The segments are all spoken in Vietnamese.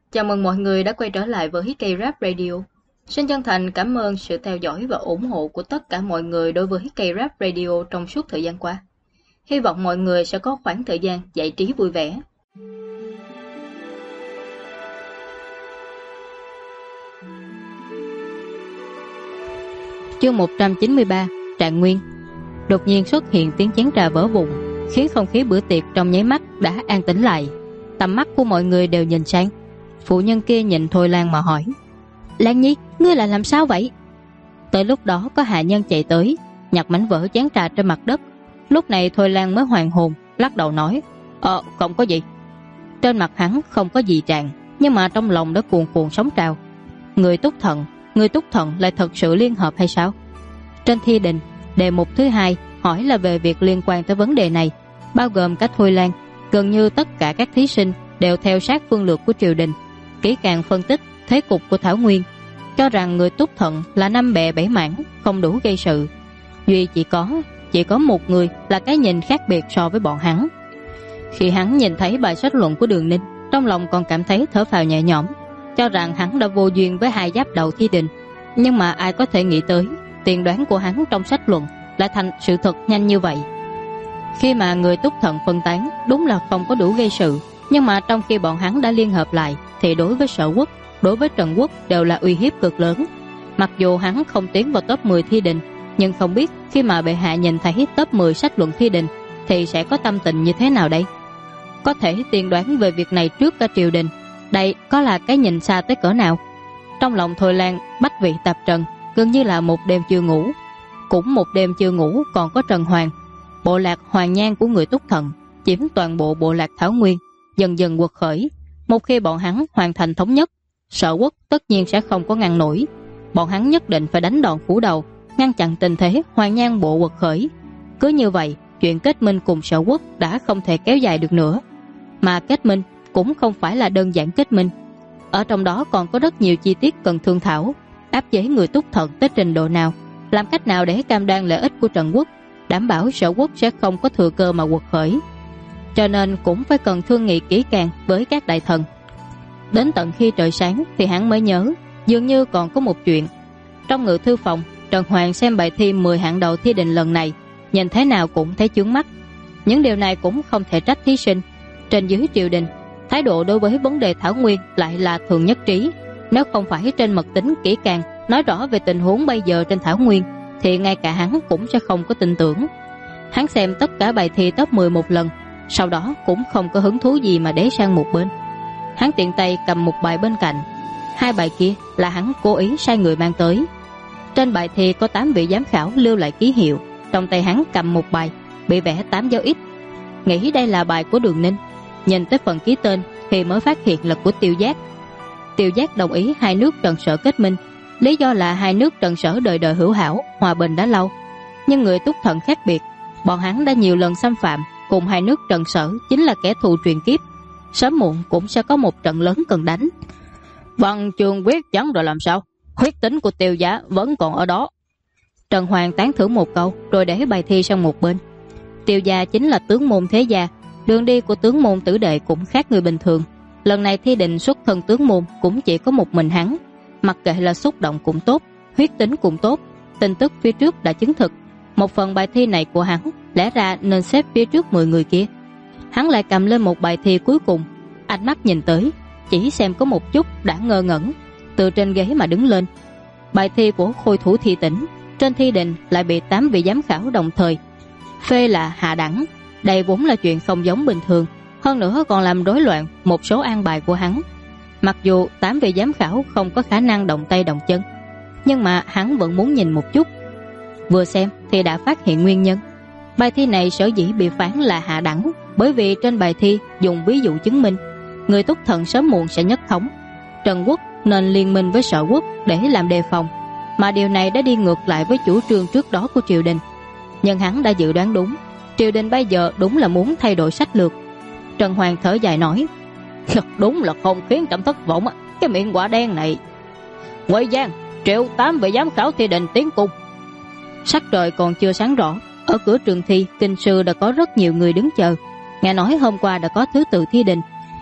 Chào mừng mọi người đã quay trở lại với K-Rap Radio. Xin chân thành cảm ơn sự theo dõi và ủng hộ của tất cả mọi người đối với K-Rap Radio trong suốt thời gian qua. Hy vọng mọi người sẽ có khoảng thời gian giải trí vui vẻ. Chương 193, Trạng Nguyên. Đột nhiên xuất hiện tiếng chén trà vỡ vụn, khiến không khí bữa tiệc trong nháy mắt đã an tĩnh lại. Tầm mắt của mọi người đều nhìn sang. Phụ nhân kia nhìn Thôi Lan mà hỏi: Lan Nhi, ngươi là làm sao vậy? Tới lúc đó có hạ nhân chạy tới, nhặt mảnh vỡ chén trà trên mặt đất. Lúc này Thôi Lan mới hoàn hồn, lắc đầu nói: Không có gì. Trên mặt hắn không có gì trạng, nhưng mà trong lòng đã cuồn cuộn sóng trào. Người Túc Thận lại thật sự liên hợp hay sao? Trên thi đình, đề mục thứ hai hỏi là về việc liên quan tới vấn đề này, bao gồm cả Thôi Lan. Gần như tất cả các thí sinh đều theo sát phương lược của triều đình, kỹ càng phân tích thế cục của Thảo Nguyên, cho rằng người Túc Thận là năm bè bảy mảng, không đủ gây sự. Duy chỉ có một người là cái nhìn khác biệt so với bọn hắn. Khi hắn nhìn thấy bài sách luận của Đường Ninh, trong lòng còn cảm thấy thở phào nhẹ nhõm, cho rằng hắn đã vô duyên với hai giáp đầu thi đình. Nhưng mà ai có thể nghĩ tới tiên đoán của hắn trong sách luận lại thành sự thật nhanh như vậy. Khi mà người Túc Thận phân tán, đúng là không có đủ gây sự, nhưng mà trong khi bọn hắn đã liên hợp lại thì đối với Sở Quốc, đối với Trần Quốc đều là uy hiếp cực lớn. Mặc dù hắn không tiến vào top 10 thi đình, nhưng không biết khi mà bệ hạ nhìn thấy top 10 sách luận thi đình thì sẽ có tâm tình như thế nào đây? Có thể tiên đoán về việc này trước cả triều đình, đây có là cái nhìn xa tới cỡ nào? Trong lòng Thôi Lan bách vị tạp trần, gần như là một đêm chưa ngủ. Cũng một đêm chưa ngủ còn có Trần Hoàng. Bộ lạc Hoàng Nhan của người Túc Thận chiếm toàn bộ bộ lạc Thảo Nguyên, dần dần quật khởi. Một khi bọn hắn hoàn thành thống nhất, Sở Quốc tất nhiên sẽ không có ngăn nổi. Bọn hắn nhất định phải đánh đòn phủ đầu, ngăn chặn tình thế Hoàng Nhan bộ quật khởi. Cứ như vậy, chuyện kết minh cùng Sở Quốc đã không thể kéo dài được nữa. Mà kết minh cũng không phải là đơn giản kết minh, ở trong đó còn có rất nhiều chi tiết cần thương thảo. Áp chế người Túc Thận tới trình độ nào, làm cách nào để cam đoan lợi ích của Trần Quốc, đảm bảo Sở Quốc sẽ không có thừa cơ mà quật khởi. Cho nên cũng phải cần thương nghị kỹ càng với các đại thần. Đến tận khi trời sáng thì hắn mới nhớ, dường như còn có một chuyện. Trong ngự thư phòng, Trần Hoàng xem bài thi 10 hạng đầu thi đình lần này, nhìn thế nào cũng thấy chướng mắt. Những điều này cũng không thể trách thí sinh. Trên dưới triều đình, thái độ đối với vấn đề Thảo Nguyên lại là thường nhất trí. Nếu không phải trên mật tính kỹ càng nói rõ về tình huống bây giờ trên Thảo Nguyên, thì ngay cả hắn cũng sẽ không có tin tưởng. Hắn xem tất cả bài thi top 10 một lần, sau đó cũng không có hứng thú gì mà để sang một bên. Hắn tiện tay cầm một bài bên cạnh, hai bài kia là hắn cố ý sai người mang tới. Trên bài thi có 8 vị giám khảo lưu lại ký hiệu, trong tay hắn cầm một bài bị vẽ 8 dấu X, nghĩ đây là bài của Đường Ninh. Nhìn tới phần ký tên thì mới phát hiện là của Tiêu Giác. Tiêu Giác đồng ý hai nước Trần Sở kết minh, lý do là hai nước Trần Sở đời đời hữu hảo, hòa bình đã lâu. Nhưng người Túc Thận khác biệt, bọn hắn đã nhiều lần xâm phạm, cùng hai nước Trần Sở chính là kẻ thù truyền kiếp, sớm muộn cũng sẽ có một trận lớn cần đánh. Văn chương viết chẳng rồi làm sao, huyết tính của Tiêu Giá vẫn còn ở đó. Trần Hoàng tán thưởng một câu rồi để bài thi sang một bên. Tiêu Gia chính là tướng môn thế gia, đường đi của tướng môn tử đệ cũng khác người bình thường. Lần này thi định xuất thân tướng môn cũng chỉ có một mình hắn. Mặc kệ là xúc động cũng tốt, huyết tính cũng tốt, tin tức phía trước đã chứng thực. Một phần bài thi này của hắn lẽ ra nên xếp phía trước 10 người kia. Hắn lại cầm lên một bài thi cuối cùng, ánh mắt nhìn tới, chỉ xem có một chút đã ngơ ngẩn, từ trên ghế mà đứng lên. Bài thi của Khôi Thủ Thị Tỉnh trên thi đình lại bị 8 vị giám khảo đồng thời phê là hạ đẳng. Đây vốn là chuyện không giống bình thường, hơn nữa còn làm rối loạn một số an bài của hắn. Mặc dù 8 vị giám khảo không có khả năng động tay động chân, nhưng mà hắn vẫn muốn nhìn một chút. Vừa xem thì đã phát hiện nguyên nhân. Bài thi này sở dĩ bị phán là hạ đẳng, bởi vì trên bài thi dùng ví dụ chứng minh người Túc Thận sớm muộn sẽ nhất thống, Trần Quốc nên liên minh với Sở Quốc để làm đề phòng, mà điều này đã đi ngược lại với chủ trương trước đó của triều đình. Nhưng hắn đã dự đoán đúng, triều đình bây giờ đúng là muốn thay đổi sách lược. Trần Hoàng thở dài nói: Đúng là không khiến trẫm thất vọng, cái miệng quả đen này. Quay Giang, triệu 8 vị giám khảo thi đình tiến cung. Sắc trời còn chưa sáng rõ, ở cửa trường thi kinh sư đã có rất nhiều người đứng chờ. Nghe nói hôm qua đã có thứ tự thi đình,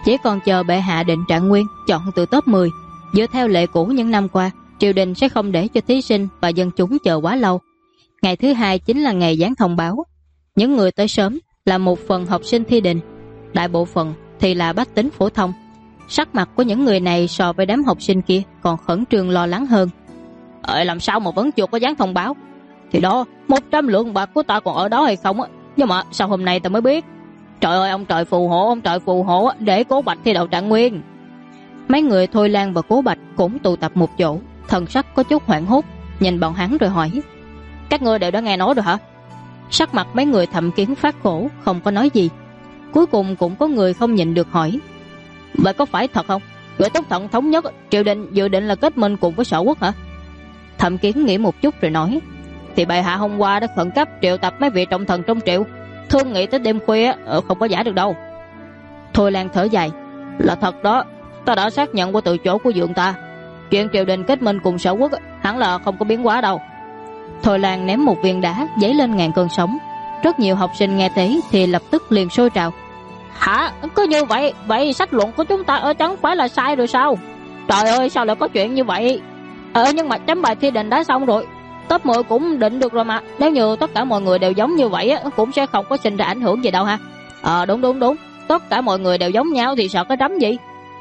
Chỉ còn chờ bệ hạ định trạng nguyên chọn từ top 10. Dựa theo lệ cũ những năm qua, triều đình sẽ không để cho thí sinh và dân chúng chờ quá lâu. Ngày thứ hai chính là ngày dán thông báo. Những người tới sớm là một phần học sinh thi đình, đại bộ phận thì là bách tính phổ thông. Sắc mặt của những người này so với đám học sinh kia còn khẩn trương lo lắng hơn. Làm sao mà vẫn chưa có dán thông báo? Thì đó, 100 lượng bạc của ta còn ở đó hay không á? Nhưng mà sao hôm nay ta mới biết? Trời ơi, ông trời phù hộ để Cố Bạch thi đậu trạng nguyên. Mấy người Thôi Lan và Cố Bạch cũng tụ tập một chỗ, thần sắc có chút hoảng hốt, nhìn bọn hắn rồi hỏi: các ngươi đều đã nghe nói rồi hả? Sắc mặt mấy người Thẩm Kiến phát khổ, không có nói gì. Cuối cùng cũng có người không nhịn được hỏi: vậy có phải thật không? Người Túc Thận thống nhất triều đình dự định là kết minh cùng với Sở Quốc hả? Thẩm Kiến nghĩ một chút rồi nói: thì bệ hạ hôm qua đã khẩn cấp triệu tập mấy vị trọng thần trong triều, thương nghị tới đêm khuya, không có giả được đâu. Thôi Lan thở dài: là thật đó, ta đã xác nhận qua từ chỗ của dượng ta, chuyện triều đình kết minh cùng Sở Quốc hẳn là không có biến hóa đâu. Thôi Lan ném một viên đá dấy lên ngàn cơn sóng. Rất nhiều học sinh nghe thấy thì lập tức liền sôi trào: hả? Cứ như vậy, vậy sách luận của chúng ta chẳng phải là sai rồi sao? Trời ơi, sao lại có chuyện như vậy? Nhưng mà chấm bài thi định đã xong rồi, top 10 cũng định được rồi mà. Nếu như tất cả mọi người đều giống như vậy cũng sẽ không có sinh ra ảnh hưởng gì đâu ha. Đúng, tất cả mọi người đều giống nhau thì sợ cái đấm gì.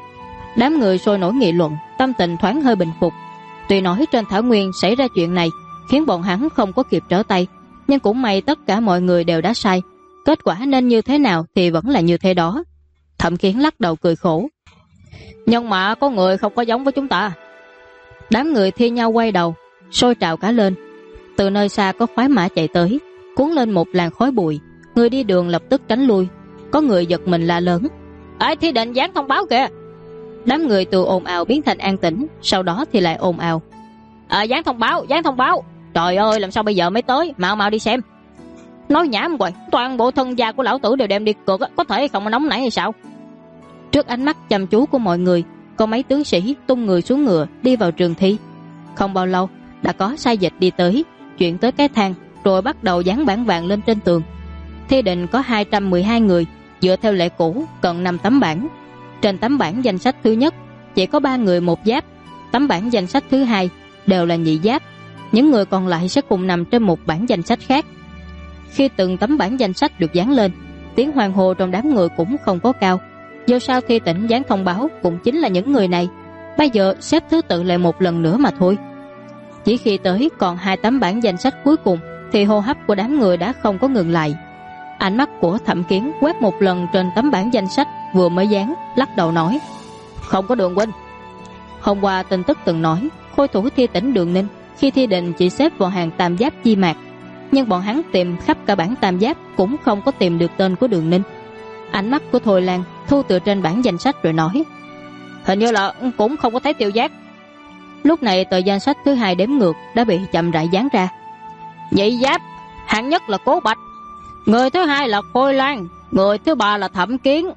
Đám người sôi nổi nghị luận, tâm tình thoáng hơi bình phục. Tuy nói trên thảo nguyên xảy ra chuyện này khiến bọn hắn không có kịp trở tay, nhưng cũng may tất cả mọi người đều đã sai. Kết quả nên như thế nào thì vẫn là như thế đó. Thẩm Kiến lắc đầu cười khổ: nhưng mà có người không có giống với chúng ta. Đám người thi nhau quay đầu, sôi trào cả lên. Từ nơi xa có khoái mã chạy tới, cuốn lên một làn khói bụi. Người đi đường lập tức tránh lui. Có người giật mình la lớn: thi định dán thông báo kìa. Đám người từ ồn ào biến thành an tĩnh, sau đó thì lại ồn ào: dán thông báo. Trời ơi, làm sao bây giờ mới tới, mau đi xem. Nói nhảm hoài, toàn bộ thân gia của lão tử đều đem đi cược, có thể không mà nóng nảy hay sao? Trước ánh mắt chăm chú của mọi người, có mấy tướng sĩ tung người xuống ngựa đi vào trường thi. Không bao lâu đã có sai dịch đi tới, chuyển tới cái thang, rồi bắt đầu dán bảng vàng lên trên tường. Thi định có 212 người, dựa theo lệ cũ cần 5 tấm bảng. Trên tấm bảng danh sách thứ nhất chỉ có 3 người một giáp, tấm bảng danh sách thứ hai đều là nhị giáp. Những người còn lại sẽ cùng nằm trên một bảng danh sách khác. Khi từng tấm bảng danh sách được dán lên, tiếng hoan hô trong đám người cũng không có cao. Dù sao thi tỉnh dán thông báo cũng chính là những người này. Bây giờ xếp thứ tự lại một lần nữa mà thôi. Chỉ khi tới còn 2 tấm bảng danh sách cuối cùng thì hô hấp của đám người đã không có ngừng lại. Ánh mắt của Thẩm Kiến quét một lần trên tấm bảng danh sách vừa mới dán, lắc đầu nói: không có Đường huynh. Hôm qua tin tức từng nói khôi thủ thi tỉnh Đường Ninh khi thi định chỉ xếp vào hàng tam giáp chi mạc, nhưng bọn hắn tìm khắp cả bảng tam giáp cũng không có tìm được tên của Đường Ninh. Ánh mắt của Thôi Lan thu từ trên bảng danh sách rồi nói: hình như là cũng không có thấy Tiêu Giác. Lúc này tờ danh sách thứ hai đếm ngược đã bị chậm rãi dán ra. Nhị giáp hạng nhất là Cố Bạch, người thứ hai là Khôi Lan, người thứ ba là Thẩm Kiến.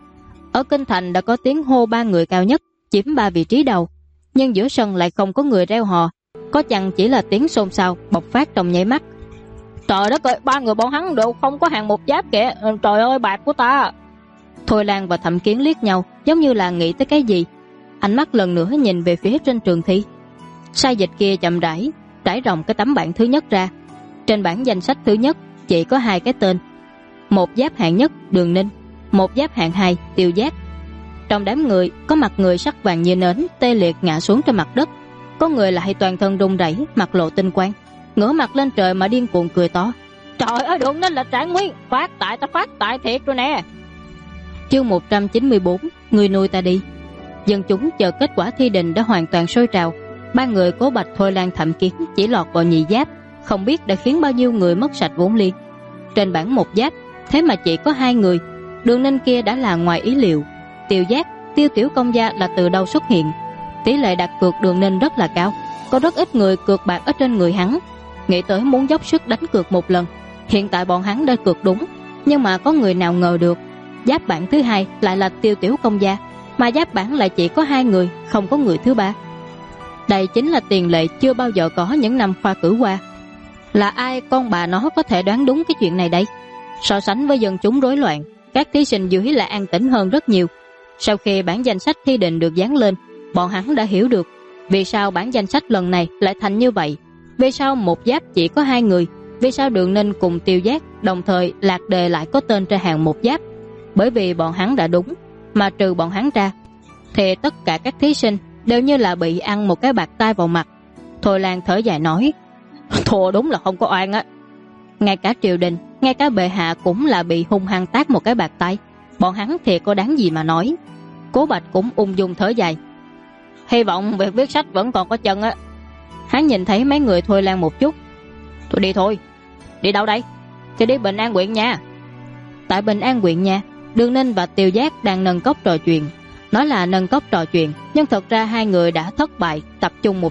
Ở kinh thành đã có tiếng hô 3 người cao nhất chiếm 3 vị trí đầu, nhưng giữa sân lại không có người reo hò, có chăng chỉ là tiếng xôn xao bộc phát trong nháy mắt. Trời đất ơi, 3 người bọn hắn đều không có hàng một giáp kìa, trời ơi bạc của ta. Thôi Lan và Thẩm Kiến liếc nhau, giống như là nghĩ tới cái gì. Ánh mắt lần nữa nhìn về phía trên trường thi. Sai dịch kia chậm rãi trải rộng cái tấm bảng thứ nhất ra. Trên bảng danh sách thứ nhất chỉ có 2 cái tên: một giáp hạng nhất Đường Ninh, một giáp hạng 2 Tiêu Giác. Trong đám người có mặt người sắc vàng như nến tê liệt ngã xuống trên mặt đất, có người lại toàn thân run rẩy, mặt lộ tinh quang, ngửa mặt lên trời mà điên cuồng cười to: trời ơi, Đường Ninh là trạng nguyên, phát tại thiệt rồi nè. Chương 194: người nuôi ta đi. Dân chúng chờ kết quả thi định đã hoàn toàn sôi trào. 3 người Cố Bạch, Thôi Lan, Thẩm Kiến chỉ lọt vào nhị giáp, không biết đã khiến bao nhiêu người mất sạch vốn liếng. Trên bảng một giáp thế mà chỉ có 2 người. Đường Ninh kia đã là ngoài ý liệu. Tiêu Giác, Tiêu Tiểu Công Gia là từ đâu xuất hiện? Tỷ lệ đặt cược Đường Ninh rất là cao, có rất ít người cược bạc ở trên người hắn. Nghĩ tới muốn dốc sức đánh cược một lần. Hiện tại bọn hắn đã cược đúng, nhưng mà có người nào ngờ được giáp bảng thứ hai lại là Tiêu Tiểu Công Gia, mà giáp bảng lại chỉ có 2 người, không có người thứ ba. Đây chính là tiền lệ chưa bao giờ có những năm khoa cử qua. Là ai con bà nó có thể đoán đúng cái chuyện này đây? So sánh với dân chúng rối loạn, các thí sinh dưới là an tĩnh hơn rất nhiều. Sau khi bản danh sách thi định được dán lên, bọn hắn đã hiểu được vì sao bản danh sách lần này lại thành như vậy, vì sao một giáp chỉ có 2 người, vì sao Đường Ninh cùng Tiêu Giác đồng thời lạc đề lại có tên trên hàng một giáp. Bởi vì bọn hắn đã đúng, mà trừ bọn hắn ra thì tất cả các thí sinh đều như là bị ăn một cái bạt tai vào mặt. Thôi Lan thở dài nói, thua đúng là không có oan á. Ngay cả triều đình, ngay cả bệ hạ cũng là bị hung hăng tát một cái bạt tay, bọn hắn thì có đáng gì mà nói. Cố Bạch cũng ung dung thở dài, hy vọng việc viết sách vẫn còn có chân á. Hắn nhìn thấy mấy người Thôi Lan một chút, thôi đi thôi. Đi đâu đây? Thì đi Bình An huyện nha. Tại Bình An huyện nha, Đường Ninh và Tiêu Giác đang nâng cốc trò chuyện. Nói là nâng cốc trò chuyện, nhưng thật ra hai người đã thất bại tập trung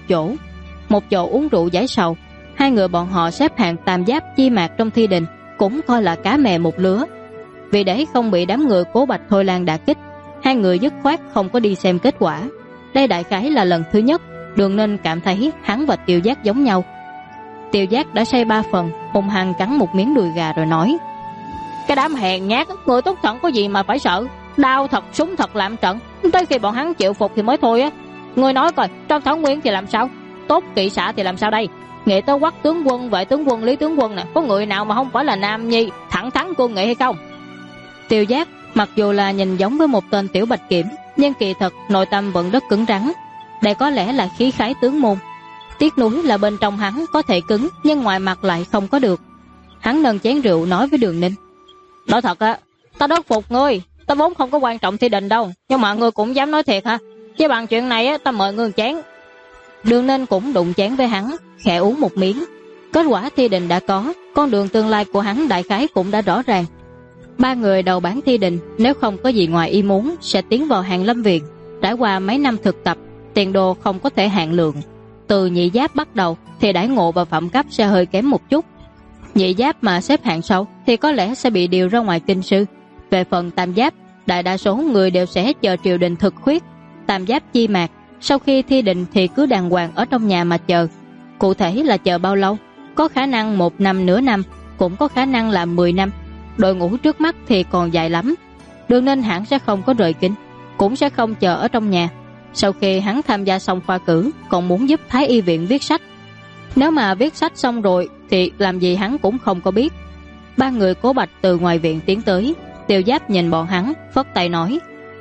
một chỗ uống rượu giải sầu. Hai người bọn họ xếp hạng tam giáp chi mạc trong thi đình, cũng coi là cá mè một lứa. Vì để không bị đám người Cố Bạch Thôi Lan đả kích, hai người dứt khoát không có đi xem kết quả. Đây đại khái là lần thứ nhất Đường Ninh cảm thấy hắn và Tiêu Giác giống nhau. Tiêu Giác đã say 3 phần, hung hăng cắn một miếng đùi gà rồi nói, cái đám hèn nhát, người tốt thận có gì mà phải sợ, đao thật súng thật làm trận, tới khi bọn hắn chịu phục thì mới thôi á. Người nói coi, trong Thảo Nguyên thì làm sao, tốt kỵ xã thì làm sao đây? Nghệ Tơ Quắc tướng quân, Vệ tướng quân, Lý tướng quân nè, có người nào mà không phải là nam nhi thẳng thắn quân nghị hay không? Tiêu Giác mặc dù là nhìn giống với một tên tiểu bạch kiểm, nhưng kỳ thật nội tâm vẫn rất cứng rắn. Đây có lẽ là khí khái tướng môn. Tiếc nuối là bên trong hắn có thể cứng, nhưng ngoài mặt lại không có được. Hắn nâng chén rượu nói với Đường Ninh, nói thật á, ta rất phục ngươi. Ta vốn không có quan trọng thi đình đâu, nhưng mà ngươi cũng dám nói thiệt hả? Chứ bằng chuyện này á, ta mời ngươi một chén. Đường Ninh cũng đụng chén với hắn, khẽ uống một miếng. Kết quả thi đình đã có, con đường tương lai của hắn đại khái cũng đã rõ ràng. 3 người đầu bán thi đình, nếu không có gì ngoài ý muốn, sẽ tiến vào Hàn Lâm Viện. Trải qua mấy năm thực tập, tiền đồ không có thể hạn lượng. Từ nhị giáp bắt đầu thì đãi ngộ và phẩm cấp sẽ hơi kém một chút. Nhị giáp mà xếp hạng sâu thì có lẽ sẽ bị điều ra ngoài kinh sư. Về phần tam giáp, đại đa số người đều sẽ chờ triều đình thực khuyết. Tam giáp chi mạc, sau khi thi định thì cứ đàng hoàng ở trong nhà mà chờ. Cụ thể là chờ bao lâu? Có khả năng 1 năm nửa năm, cũng có khả năng là 10 năm. Đội ngũ trước mắt thì còn dài lắm. Đường Ninh hẳn sẽ không có rời kinh, cũng sẽ không chờ ở trong nhà. Sau khi hắn tham gia xong khoa cử, còn muốn giúp Thái Y viện viết sách. Nếu mà viết sách xong rồi thì làm gì hắn cũng không có biết. 3 người Cố Bạch từ ngoài viện tiến tới. Tiêu Giáp nhìn bọn hắn, phất tay nói,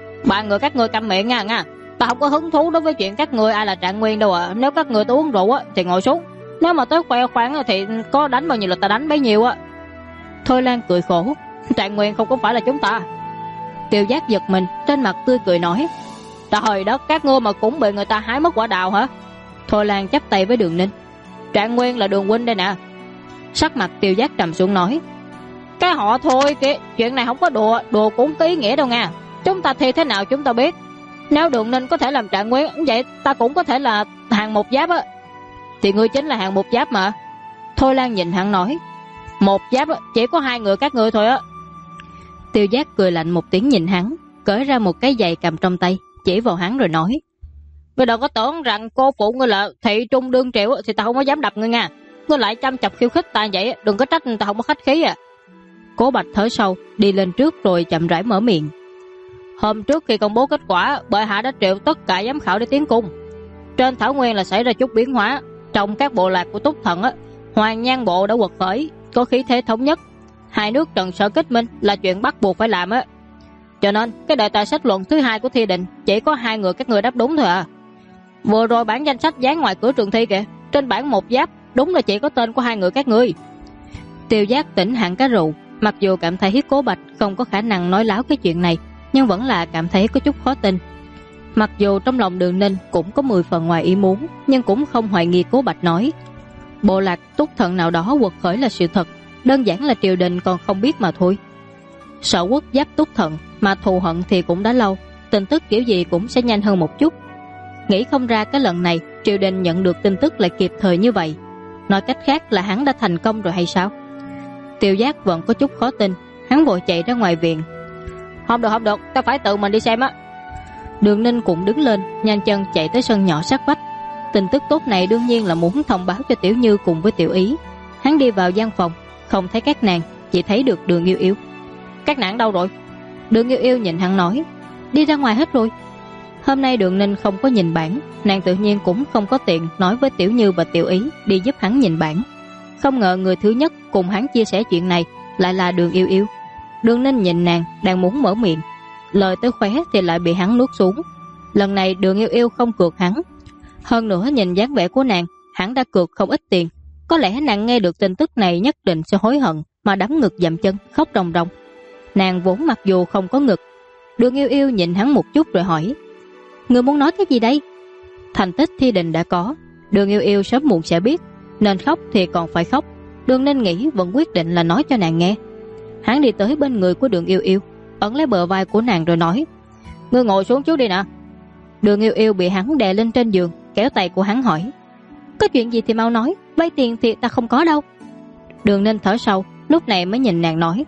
3 người các ngươi câm miệng nha. Ta không có hứng thú đối với chuyện các ngươi ai là Trạng Nguyên đâu ạ. Nếu các ngươi tới uống rượu á thì ngồi xuống, nếu mà tới khoe khoang thì có đánh bao nhiêu là ta đánh bấy nhiêu á. Thôi Lan cười khổ, Trạng Nguyên không có phải là chúng ta. Tiêu Giác giật mình, trên mặt tươi cười nói, trời đất, các ngươi mà cũng bị người ta hái mất quả đào hả? Thôi Lan chắp tay với Đường Ninh, Trạng Nguyên là Đường huynh đây nè. Sắc mặt Tiêu Giác trầm xuống nói, cái họ thôi kìa, chuyện này không có đùa cũng có ý nghĩa đâu nha. Chúng ta thi thế nào chúng ta biết. Nếu Đường Ninh có thể làm Trạng Nguyên, vậy ta cũng có thể là hàng một giáp á. Thì ngươi chính là hàng một giáp mà. Thôi Lan nhìn hắn nói, một giáp chỉ có 2 người các ngươi thôi á. Tiêu Giác cười lạnh một tiếng nhìn hắn, cởi ra một cái giày cầm trong tay, chỉ vào hắn rồi nói, ngươi đừng có tưởng rằng cô phụ ngươi là thị trung đương triệu thì ta không có dám đập ngươi nha. Ngươi lại chăm chọc khiêu khích ta vậy, đừng có trách ta không có khách khí à. Cố Bạch thở sâu, đi lên trước rồi chậm rãi mở miệng, hôm trước khi công bố kết quả, bệ hạ đã triệu tất cả giám khảo để tiến cung. Trên Thảo Nguyên là xảy ra chút biến hóa. Trong các bộ lạc của Túc Thần á, Hoàng Nhan bộ đã quật khởi, có khí thế thống nhất. 2 nước Trần Sở kết minh là chuyện bắt buộc phải làm á. Cho nên cái đề tài sách luận thứ 2 của thi định chỉ có 2 người các ngươi đáp đúng thôi à. Vừa rồi bản danh sách dán ngoài cửa trường thi kìa, trên bảng một giáp đúng là chỉ có tên của 2 người các ngươi. Tiêu Giác tỉnh hẳn cá rượu, mặc dù cảm thấy Cố Bạch không có khả năng nói láo cái chuyện này, nhưng vẫn là cảm thấy có chút khó tin. Mặc dù trong lòng Đường Ninh cũng có 10 phần ngoài ý muốn, nhưng cũng không hoài nghi Cố Bạch nói bộ lạc Túc Thần nào đó quật khởi là sự thật, đơn giản là triều đình còn không biết mà thôi. Sở quốc giáp Túc Thần mà thù hận thì cũng đã lâu, tin tức kiểu gì cũng sẽ nhanh hơn một chút. Nghĩ không ra cái lần này triều đình nhận được tin tức lại kịp thời như vậy. Nói cách khác là hắn đã thành công rồi hay sao? Tiêu Giác vẫn có chút khó tin, hắn vội chạy ra ngoài viện. Không được, ta phải tự mình đi xem á. Đường Ninh cũng đứng lên, nhanh chân chạy tới sân nhỏ sát vách. Tin tức tốt này đương nhiên là muốn thông báo cho Tiểu Như cùng với Tiểu Ý. Hắn đi vào gian phòng, không thấy các nàng, chỉ thấy được Đường Yêu Yêu. Các nàng đâu rồi? Đường Yêu Yêu nhìn hắn nói, đi ra ngoài hết rồi. Hôm nay Đường Ninh không có nhìn bảng, nàng tự nhiên cũng không có tiện nói với Tiểu Như và Tiểu Ý đi giúp hắn nhìn bảng. Không ngờ người thứ nhất cùng hắn chia sẻ chuyện này lại là Đường Yêu Yêu. Đường Ninh nhìn nàng đang muốn mở miệng, lời tới khóe thì lại bị hắn nuốt xuống. Lần này Đường Yêu Yêu không cược hắn. Hơn nữa nhìn dáng vẻ của nàng, hắn đã cược không ít tiền. Có lẽ nàng nghe được tin tức này nhất định sẽ hối hận mà đấm ngực dậm chân khóc ròng ròng. Nàng vốn mặc dù không có ngực. Đường Yêu Yêu nhìn hắn một chút rồi hỏi: "Ngươi muốn nói cái gì đây?" Thành tích thi đình đã có, Đường Yêu Yêu sớm muộn sẽ biết, nên khóc thì còn phải khóc. Đường Ninh nghĩ vẫn quyết định là nói cho nàng nghe. Hắn đi tới bên người của Đường Yêu Yêu, ấn lấy bờ vai của nàng rồi nói: "Ngươi ngồi xuống trước đi nè." Đường Yêu Yêu bị hắn đè lên trên giường, kéo tay của hắn hỏi: "Có chuyện gì thì mau nói, vay tiền thì ta không có đâu." Đường Ninh thở sâu, lúc này mới nhìn nàng nói: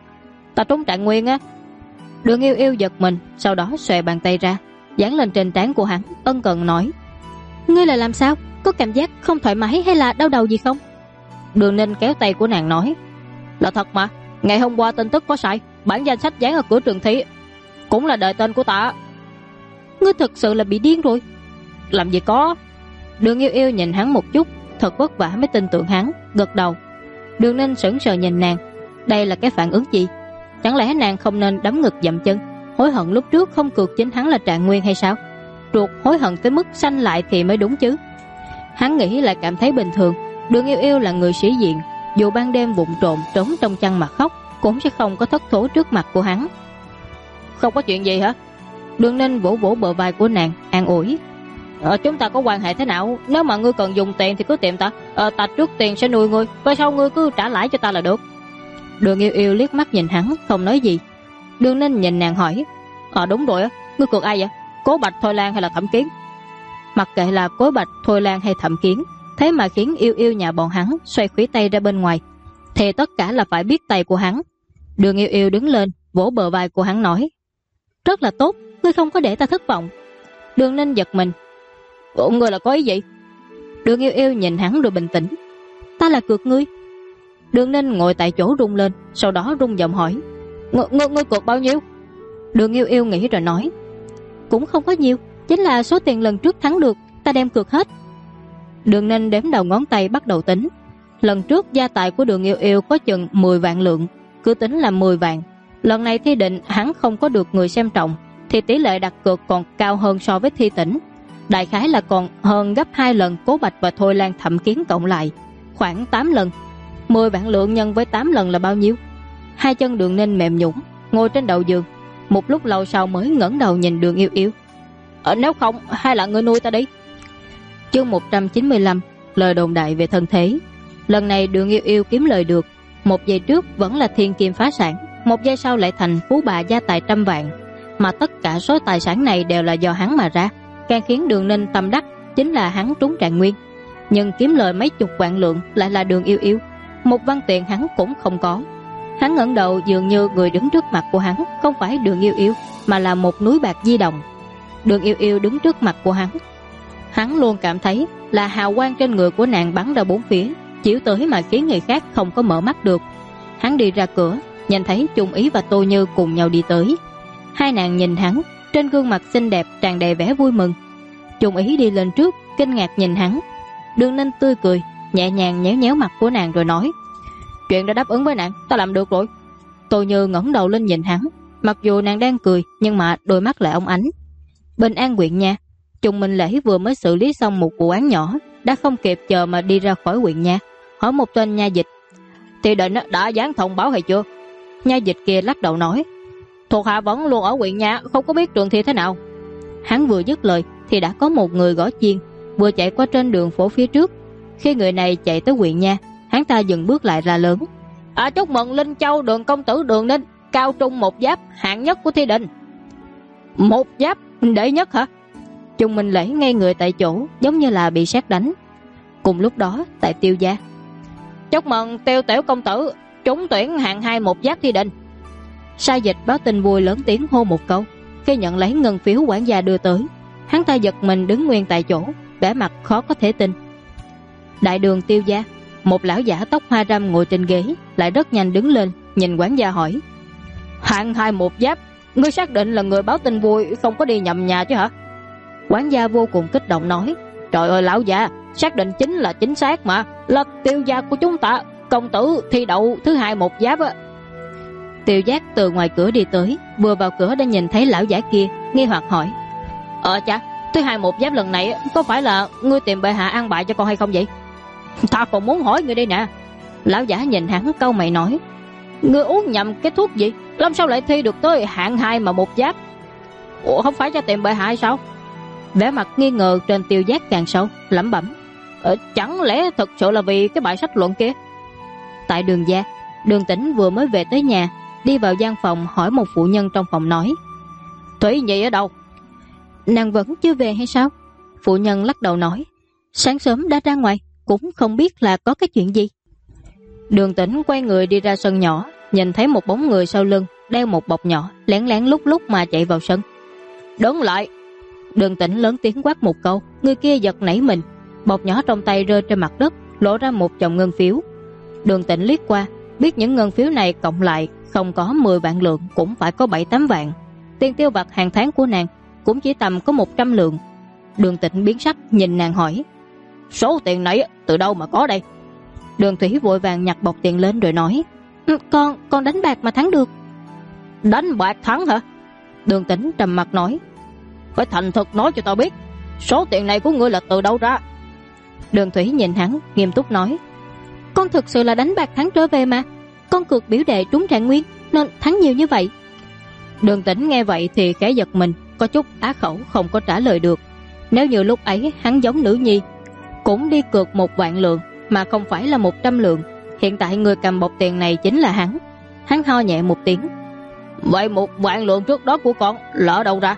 "Ta trúng trạng nguyên á." Đường Yêu Yêu giật mình, sau đó xòe bàn tay ra, dán lên trên trán của hắn, ân cần nói: "Ngươi là làm sao? Có cảm giác không thoải mái hay là đau đầu gì không?" Đường Ninh kéo tay của nàng nói: "Là thật mà, ngày hôm qua tin tức có sai, bản danh sách dán ở cửa trường thi cũng là đời tên của ta." "Ngươi thật sự là bị điên rồi." "Làm gì có." Đường Yêu Yêu nhìn hắn một chút, thật vất vả mới tin tưởng hắn, gật đầu. Đường Ninh sững sờ nhìn nàng, đây là cái phản ứng gì? Chẳng lẽ nàng không nên đấm ngực dậm chân, hối hận lúc trước không cược chính hắn là Trạng Nguyên hay sao? Ruột hối hận tới mức sanh lại thì mới đúng chứ. Hắn nghĩ lại cảm thấy bình thường. Đường Yêu Yêu là người sĩ diện, dù ban đêm vụng trộm trốn trong chăn mà khóc cũng sẽ không có thất thố trước mặt của hắn. "Không có chuyện gì hả?" Đường Ninh vỗ vỗ bờ vai của nàng, an ủi: "Chúng ta có quan hệ thế nào? Nếu mà ngươi cần dùng tiền thì cứ tìm ta, ta trước tiền sẽ nuôi ngươi, và sau ngươi cứ trả lãi cho ta là được." Đường Yêu Yêu liếc mắt nhìn hắn, không nói gì. Đường Ninh nhìn nàng hỏi: "Đúng rồi á, ngươi cược ai vậy? Cố Bạch, Thôi Lan hay là Thẩm Kiến?" Mặc kệ là Cố Bạch, Thôi Lan hay Thẩm Kiến, thế mà khiến Yêu Yêu nhà bọn hắn xoay khủy tay ra bên ngoài, thì tất cả là phải biết tay của hắn. Đường Yêu Yêu đứng lên, vỗ bờ vai của hắn nói: "Rất là tốt, ngươi không có để ta thất vọng." Đường Ninh giật mình: "Ngươi là có ý gì?" Đường Yêu Yêu nhìn hắn rồi bình tĩnh: "Ta là cược ngươi." Đường Ninh ngồi tại chỗ rung lên, sau đó rung giọng hỏi: Ngươi cược bao nhiêu?" Đường Yêu Yêu nghĩ rồi nói: "Cũng không có nhiều, chính là số tiền lần trước thắng được, ta đem cược hết." Đường Ninh đếm đầu ngón tay bắt đầu tính. Lần trước gia tài của Đường Yêu Yêu có chừng 10 vạn lượng, cứ tính là 10 vạn. Lần này thi định hắn không có được người xem trọng, thì tỷ lệ đặt cược còn cao hơn so với thi tỉnh. Đại khái là còn hơn gấp 2 lần Cố Bạch và Thôi Lan Thẩm Kiến cộng lại, khoảng 8 lần. 10 vạn lượng nhân với 8 lần là bao nhiêu? Hai chân Đường Ninh mềm nhũn, ngồi trên đầu giường, một lúc lâu sau mới ngẩng đầu nhìn Đường Yêu Yêu: "Nếu không, hay là ngươi nuôi ta đi." Chương 195: lời đồn đại về thân thế. Lần này Đường Yêu Yêu kiếm lời được. Một giây trước vẫn là thiên kim phá sản, một giây sau lại thành phú bà gia tài trăm vạn, mà tất cả số tài sản này đều là do hắn mà ra. Càng khiến Đường Ninh tâm đắc chính là hắn trúng trạng nguyên, nhưng kiếm lời mấy chục vạn lượng lại là Đường Yêu Yêu. Một văn tiền hắn cũng không có. Hắn ngẩng đầu, dường như người đứng trước mặt của hắn không phải Đường Yêu Yêu, mà là một núi bạc di động. Đường Yêu Yêu đứng trước mặt của hắn. Hắn luôn cảm thấy là hào quang trên người của nàng bắn ra bốn phía, chiếu tới mà khiến người khác không có mở mắt được. Hắn đi ra cửa, nhìn thấy Chung Ý và Tô Như cùng nhau đi tới. Hai nàng nhìn hắn, trên gương mặt xinh đẹp tràn đầy vẻ vui mừng. Chung Ý đi lên trước, kinh ngạc nhìn hắn. Đường Ninh tươi cười, nhẹ nhàng nhéo nhéo mặt của nàng rồi nói: "Chuyện đã đáp ứng với nàng, ta làm được rồi." Tô Như ngẩng đầu lên nhìn hắn, mặc dù nàng đang cười nhưng mà đôi mắt lại óng ánh. Bình An huyện nha, Chung Minh Lễ vừa mới xử lý xong một vụ án nhỏ, đã không kịp chờ mà đi ra khỏi huyện nha, hỏi một tên nha dịch: "Thì định đã dán thông báo hay chưa?" Nha dịch kia lắc đầu nói: "Thuộc hạ vẫn luôn ở huyện nha, không có biết trường thi thế nào." Hắn vừa dứt lời thì đã có một người gõ chiên vừa chạy qua trên đường phố phía trước. Khi người này chạy tới huyện nha, hắn ta dừng bước lại ra lớn: "Chúc mừng Linh Châu Đường công tử Đường Ninh, cao trung một giáp hạng nhất của thi định." "Một giáp đệ nhất hả?" Chung Minh Lễ ngay người tại chỗ, giống như là bị sét đánh. Cùng lúc đó tại Tiêu gia: "Chúc mừng Tiêu tiểu công tử trúng tuyển hạng 2 một giáp thi định." Sai dịch báo tin vui lớn tiếng hô một câu. Khi nhận lấy ngân phiếu quản gia đưa tới, hắn ta giật mình đứng nguyên tại chỗ, vẻ mặt khó có thể tin. Đại đường Tiêu gia, một lão giả tóc hoa râm ngồi trên ghế lại rất nhanh đứng lên, nhìn quản gia hỏi: "Hạng 2 một giáp, Ngươi xác định là người báo tin vui, không có đi nhầm nhà chứ hả? Quản gia vô cùng kích động nói. Trời ơi lão già, xác định chính là chính xác mà, là Tiêu gia của chúng ta, công tử thi đậu thứ 2 một giáp á. Tiêu Giác từ ngoài cửa đi tới, vừa vào cửa đã nhìn thấy lão giả kia, nghi hoặc hỏi. Cha, thứ 2 một giáp lần này có phải là ngươi tìm bệ hạ an bài cho con hay không vậy? Ta còn muốn hỏi ngươi đây nè. Lão giả nhìn hắn cau mày nói. Ngươi uống nhầm cái thuốc gì, làm sao lại thi được tới hạng 2 mà một giáp? Ủa không phải cho tìm bệ hạ hay sao? Vẻ mặt nghi ngờ trên Tiêu Giác càng sâu, lẩm bẩm. Chẳng lẽ thật sự là vì cái bài sách luận kia? Tại Đường gia, Đường Tĩnh vừa mới về tới nhà, đi vào gian phòng hỏi một phụ nhân trong phòng nói. Thủy Nhi ở đâu? Nàng vẫn chưa về hay sao? Phụ nhân lắc đầu nói. Sáng sớm đã ra ngoài, cũng không biết là có cái chuyện gì. Đường Tĩnh quay người đi ra sân nhỏ, nhìn thấy một bóng người sau lưng đeo một bọc nhỏ, lén lén lúc lúc mà chạy vào sân. Đứng lại! Đường Tĩnh lớn tiếng quát một câu, người kia giật nảy mình, bọc nhỏ trong tay rơi trên mặt đất, lộ ra một chồng ngân phiếu. Đường Tĩnh liếc qua, biết những ngân phiếu này cộng lại không có 10 vạn lượng cũng phải có 7-8 vạn. Tiền tiêu vặt hàng tháng của nàng cũng chỉ tầm có 100 lượng. Đường Tĩnh biến sắc nhìn nàng hỏi. Số tiền này từ đâu mà có đây? Đường Thủy vội vàng nhặt bọc tiền lên rồi nói. Con đánh bạc mà thắng được. Đánh bạc thắng hả? Đường Tĩnh trầm mặt nói. Phải thành thực nói cho tao biết, số tiền này của ngươi là từ đâu ra? Đường Thủy nhìn hắn nghiêm túc nói. Con thực sự là đánh bạc thắng trở về mà. Con cược biểu đệ trúng trạng nguyên nên thắng nhiều như vậy. Đường Tĩnh nghe vậy thì khẽ giật mình, có chút á khẩu không có trả lời được. Nếu như lúc ấy hắn giống nữ nhi, cũng đi cược 1 vạn lượng mà không phải là 100 lượng, hiện tại người cầm bọc tiền này chính là hắn. Hắn ho nhẹ một tiếng. Vậy 1 vạn lượng trước đó của con là ở đâu ra?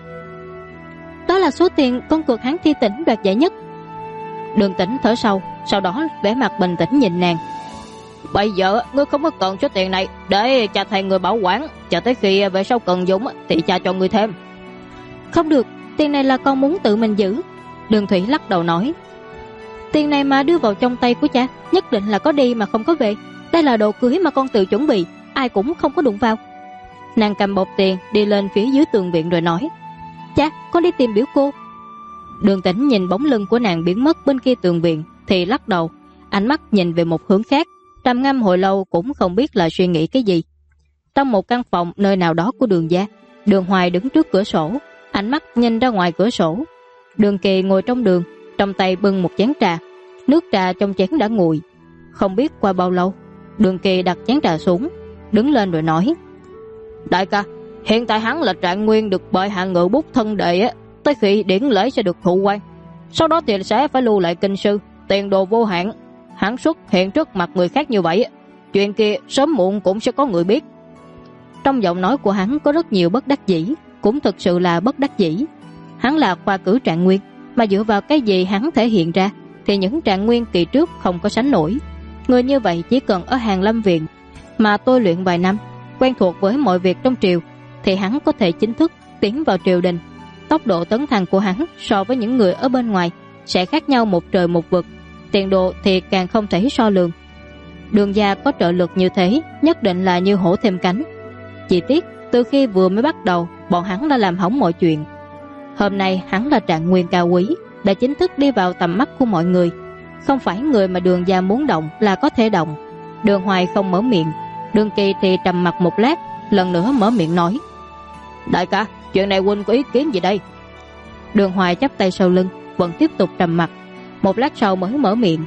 Đó là số tiền con cược hắn thi tỉnh đoạt giải nhất. Đường Tĩnh thở sâu, sau đó vẻ mặt bình tĩnh nhìn nàng. Bây giờ ngươi không có cần số tiền này, để cha thầy người bảo quản, chờ tới khi về sau cần dùng thì cha cho ngươi thêm. Không được, tiền này là con muốn tự mình giữ. Đường Thủy lắc đầu nói. Tiền này mà đưa vào trong tay của cha, nhất định là có đi mà không có về. Đây là đồ cưới mà con tự chuẩn bị, ai cũng không có đụng vào. Nàng cầm bọc tiền đi lên phía dưới tường viện rồi nói. Cha, con đi tìm biểu cô. Đường Tĩnh nhìn bóng lưng của nàng biến mất bên kia tường viện thì lắc đầu, ánh mắt nhìn về một hướng khác, trầm ngâm hồi lâu cũng không biết là suy nghĩ cái gì. Trong một căn phòng nơi nào đó của Đường gia, Đường Hoài đứng trước cửa sổ, ánh mắt nhìn ra ngoài cửa sổ. Đường Kỳ ngồi trong đường, trong tay bưng một chén trà, nước trà trong chén đã nguội. Không biết qua bao lâu, Đường Kỳ đặt chén trà xuống, đứng lên rồi nói. Đại ca, hiện tại hắn là trạng nguyên được bệ hạ ngự bút thân đệ á, tới khi điển lễ sẽ được thụ quan, sau đó thì sẽ phải lưu lại kinh sư, tiền đồ vô hạn. Hắn xuất hiện trước mặt người khác như vậy, chuyện kia sớm muộn cũng sẽ có người biết. Trong giọng nói của hắn có rất nhiều bất đắc dĩ, cũng thực sự là bất đắc dĩ. Hắn là khoa cử trạng nguyên, mà dựa vào cái gì hắn thể hiện ra thì những trạng nguyên kỳ trước không có sánh nổi. Người như vậy chỉ cần ở Hàn Lâm viện mà tôi luyện vài năm, quen thuộc với mọi việc trong triều, thì hắn có thể chính thức tiến vào triều đình. Tốc độ tấn thăng của hắn so với những người ở bên ngoài sẽ khác nhau một trời một vực, tiền đồ thì càng không thể so lường. Đường gia có trợ lực như thế nhất định là như hổ thêm cánh. Chỉ tiếc từ khi vừa mới bắt đầu, bọn hắn đã làm hỏng mọi chuyện. Hôm nay hắn là trạng nguyên cao quý, đã chính thức đi vào tầm mắt của mọi người. Không phải người mà Đường gia muốn động là có thể động. Đường Hoài không mở miệng, Đường Kỳ thì trầm mặt một lát, lần nữa mở miệng nói. Đại ca, chuyện này huynh có ý kiến gì đây? Đường Hoài chắp tay sau lưng, vẫn tiếp tục trầm mặt. Một lát sau mới mở miệng.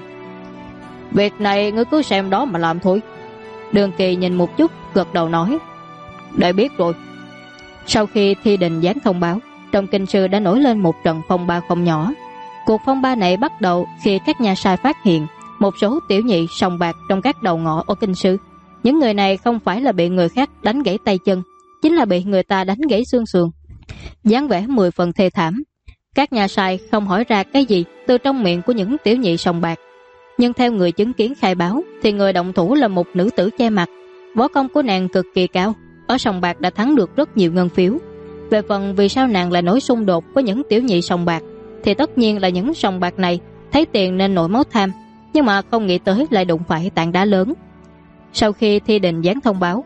Việc này ngươi cứ xem đó mà làm thôi. Đường Kỳ nhìn một chút, gật đầu nói. Đã biết rồi. Sau khi thi đình giáng thông báo, trong kinh sư đã nổi lên một trận phong ba không nhỏ. Cuộc phong ba này bắt đầu khi các nhà sai phát hiện một số tiểu nhị sòng bạc trong các đầu ngõ ở kinh sư. Những người này không phải là bị người khác đánh gãy tay chân, chính là bị người ta đánh gãy xương sườn, dáng vẻ 10 phần thê thảm. Các nhà sai không hỏi ra cái gì từ trong miệng của những tiểu nhị sòng bạc, nhưng theo người chứng kiến khai báo thì người động thủ là một nữ tử che mặt. Võ công của nàng cực kỳ cao, ở sòng bạc đã thắng được rất nhiều ngân phiếu. Về phần vì sao nàng lại nổi xung đột với những tiểu nhị sòng bạc, thì tất nhiên là những sòng bạc này thấy tiền nên nổi máu tham, nhưng mà không nghĩ tới lại đụng phải tảng đá lớn. Sau khi thi đình giáng thông báo,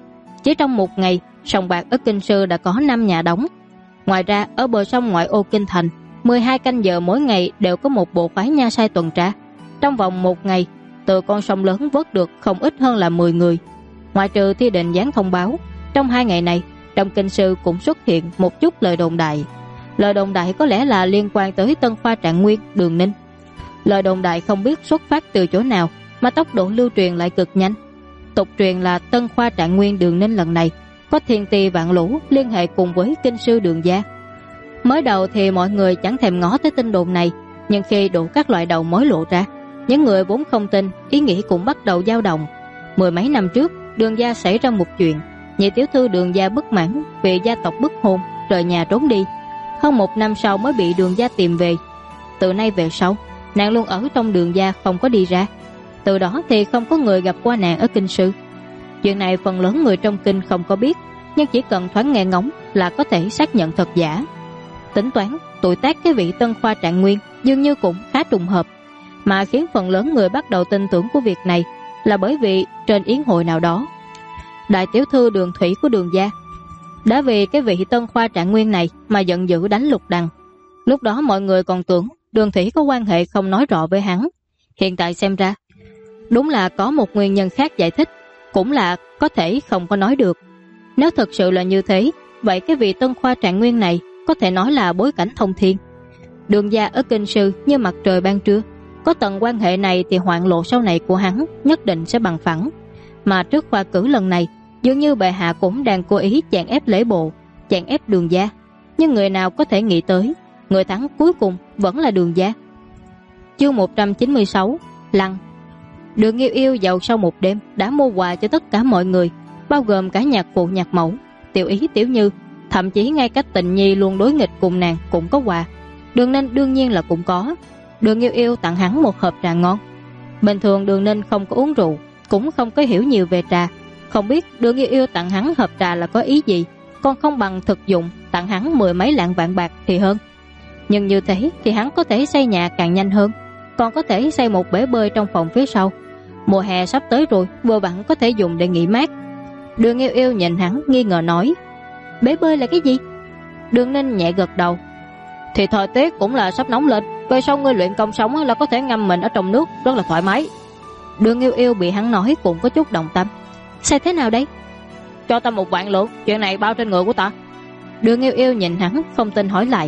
Chỉ trong một ngày, sòng bạc ở Kinh Sư đã có 5 nhà đóng. Ngoài ra, ở bờ sông ngoại ô Kinh Thành, 12 canh giờ mỗi ngày đều có một bộ phái nha sai tuần tra. Trong vòng một ngày, từ con sông lớn vớt được không ít hơn là 10 người. Ngoại trừ Thi Định dán thông báo, trong 2 ngày này, trong Kinh Sư cũng xuất hiện một chút lời đồn đại. Lời đồn đại có lẽ là liên quan tới Tân Khoa Trạng Nguyên, Đường Ninh. Lời đồn đại không biết xuất phát từ chỗ nào mà tốc độ lưu truyền lại cực nhanh. Tục truyền là Tân Khoa Trạng Nguyên Đường Ninh lần này có thiên ti vạn lũ liên hệ cùng với kinh sư Đường gia. Mới đầu thì mọi người chẳng thèm ngó tới tin đồn này, nhưng khi đủ các loại đầu mối lộ ra, những người vốn không tin, ý nghĩ cũng bắt đầu dao động. 10 mấy năm trước, Đường gia xảy ra một chuyện, nhị tiểu thư Đường gia bất mãn vì gia tộc bức hôn, rời nhà trốn đi. Hơn 1 năm sau mới bị Đường gia tìm về. Từ nay về sau, nàng luôn ở trong Đường gia, không có đi ra. Từ đó thì không có người gặp qua nàng ở kinh sư. Chuyện này phần lớn người trong kinh không có biết, nhưng chỉ cần thoáng nghe ngóng là có thể xác nhận thật giả. Tính toán, tuổi tác cái vị Tân Khoa Trạng Nguyên dường như cũng khá trùng hợp, mà khiến phần lớn người bắt đầu tin tưởng của việc này là bởi vì trên yến hội nào đó, đại tiểu thư Đường Thủy của Đường gia đã vì cái vị Tân Khoa Trạng Nguyên này mà giận dữ đánh Lục Đằng. Lúc đó mọi người còn tưởng Đường Thủy có quan hệ không nói rõ với hắn. Hiện tại xem ra, đúng là có một nguyên nhân khác giải thích, cũng là có thể không có nói được. Nếu thật sự là như thế, vậy cái vị Tân Khoa Trạng Nguyên này có thể nói là bối cảnh thông thiên. Đường gia ở kinh sư như mặt trời ban trưa, có tầng quan hệ này thì hoạn lộ sau này của hắn nhất định sẽ bằng phẳng. Mà trước khoa cử lần này, dường như bệ hạ cũng đang cố ý chèn ép lễ bộ, chèn ép Đường gia. Nhưng người nào có thể nghĩ tới, người thắng cuối cùng vẫn là Đường gia. Chương 196, Lăng. Đường Yêu Yêu giàu sau một đêm đã mua quà cho tất cả mọi người, bao gồm cả nhạc phụ nhạc mẫu, Tiểu Ý Tiểu Như, thậm chí ngay cách Tình Nhi luôn đối nghịch cùng nàng cũng có quà. Đường Ninh đương nhiên là cũng có. Đường Yêu Yêu tặng hắn một hộp trà ngon. Bình thường Đường Ninh không có uống rượu, cũng không có hiểu nhiều về trà, không biết Đường Yêu Yêu tặng hắn hộp trà là có ý gì, còn không bằng thực dụng tặng hắn 10 mấy lạng vạn bạc thì hơn. Nhưng như thế thì hắn có thể xây nhà càng nhanh hơn, còn có thể xây một bể bơi trong phòng phía sau. Mùa hè sắp tới rồi, vừa vặn có thể dùng để nghỉ mát. Đường Yêu Yêu nhìn hắn nghi ngờ nói, bể bơi là cái gì? Đường Ninh nhẹ gật đầu, thì thời tiết cũng là sắp nóng lên, về sau ngươi luyện công sống là có thể ngâm mình ở trong nước, rất là thoải mái. Đường Yêu Yêu bị hắn nói cũng có chút động tâm. Sao thế nào đấy? Cho ta 1 vạn lượng, chuyện này bao trên người của ta. Đường Yêu Yêu nhìn hắn không tin hỏi lại,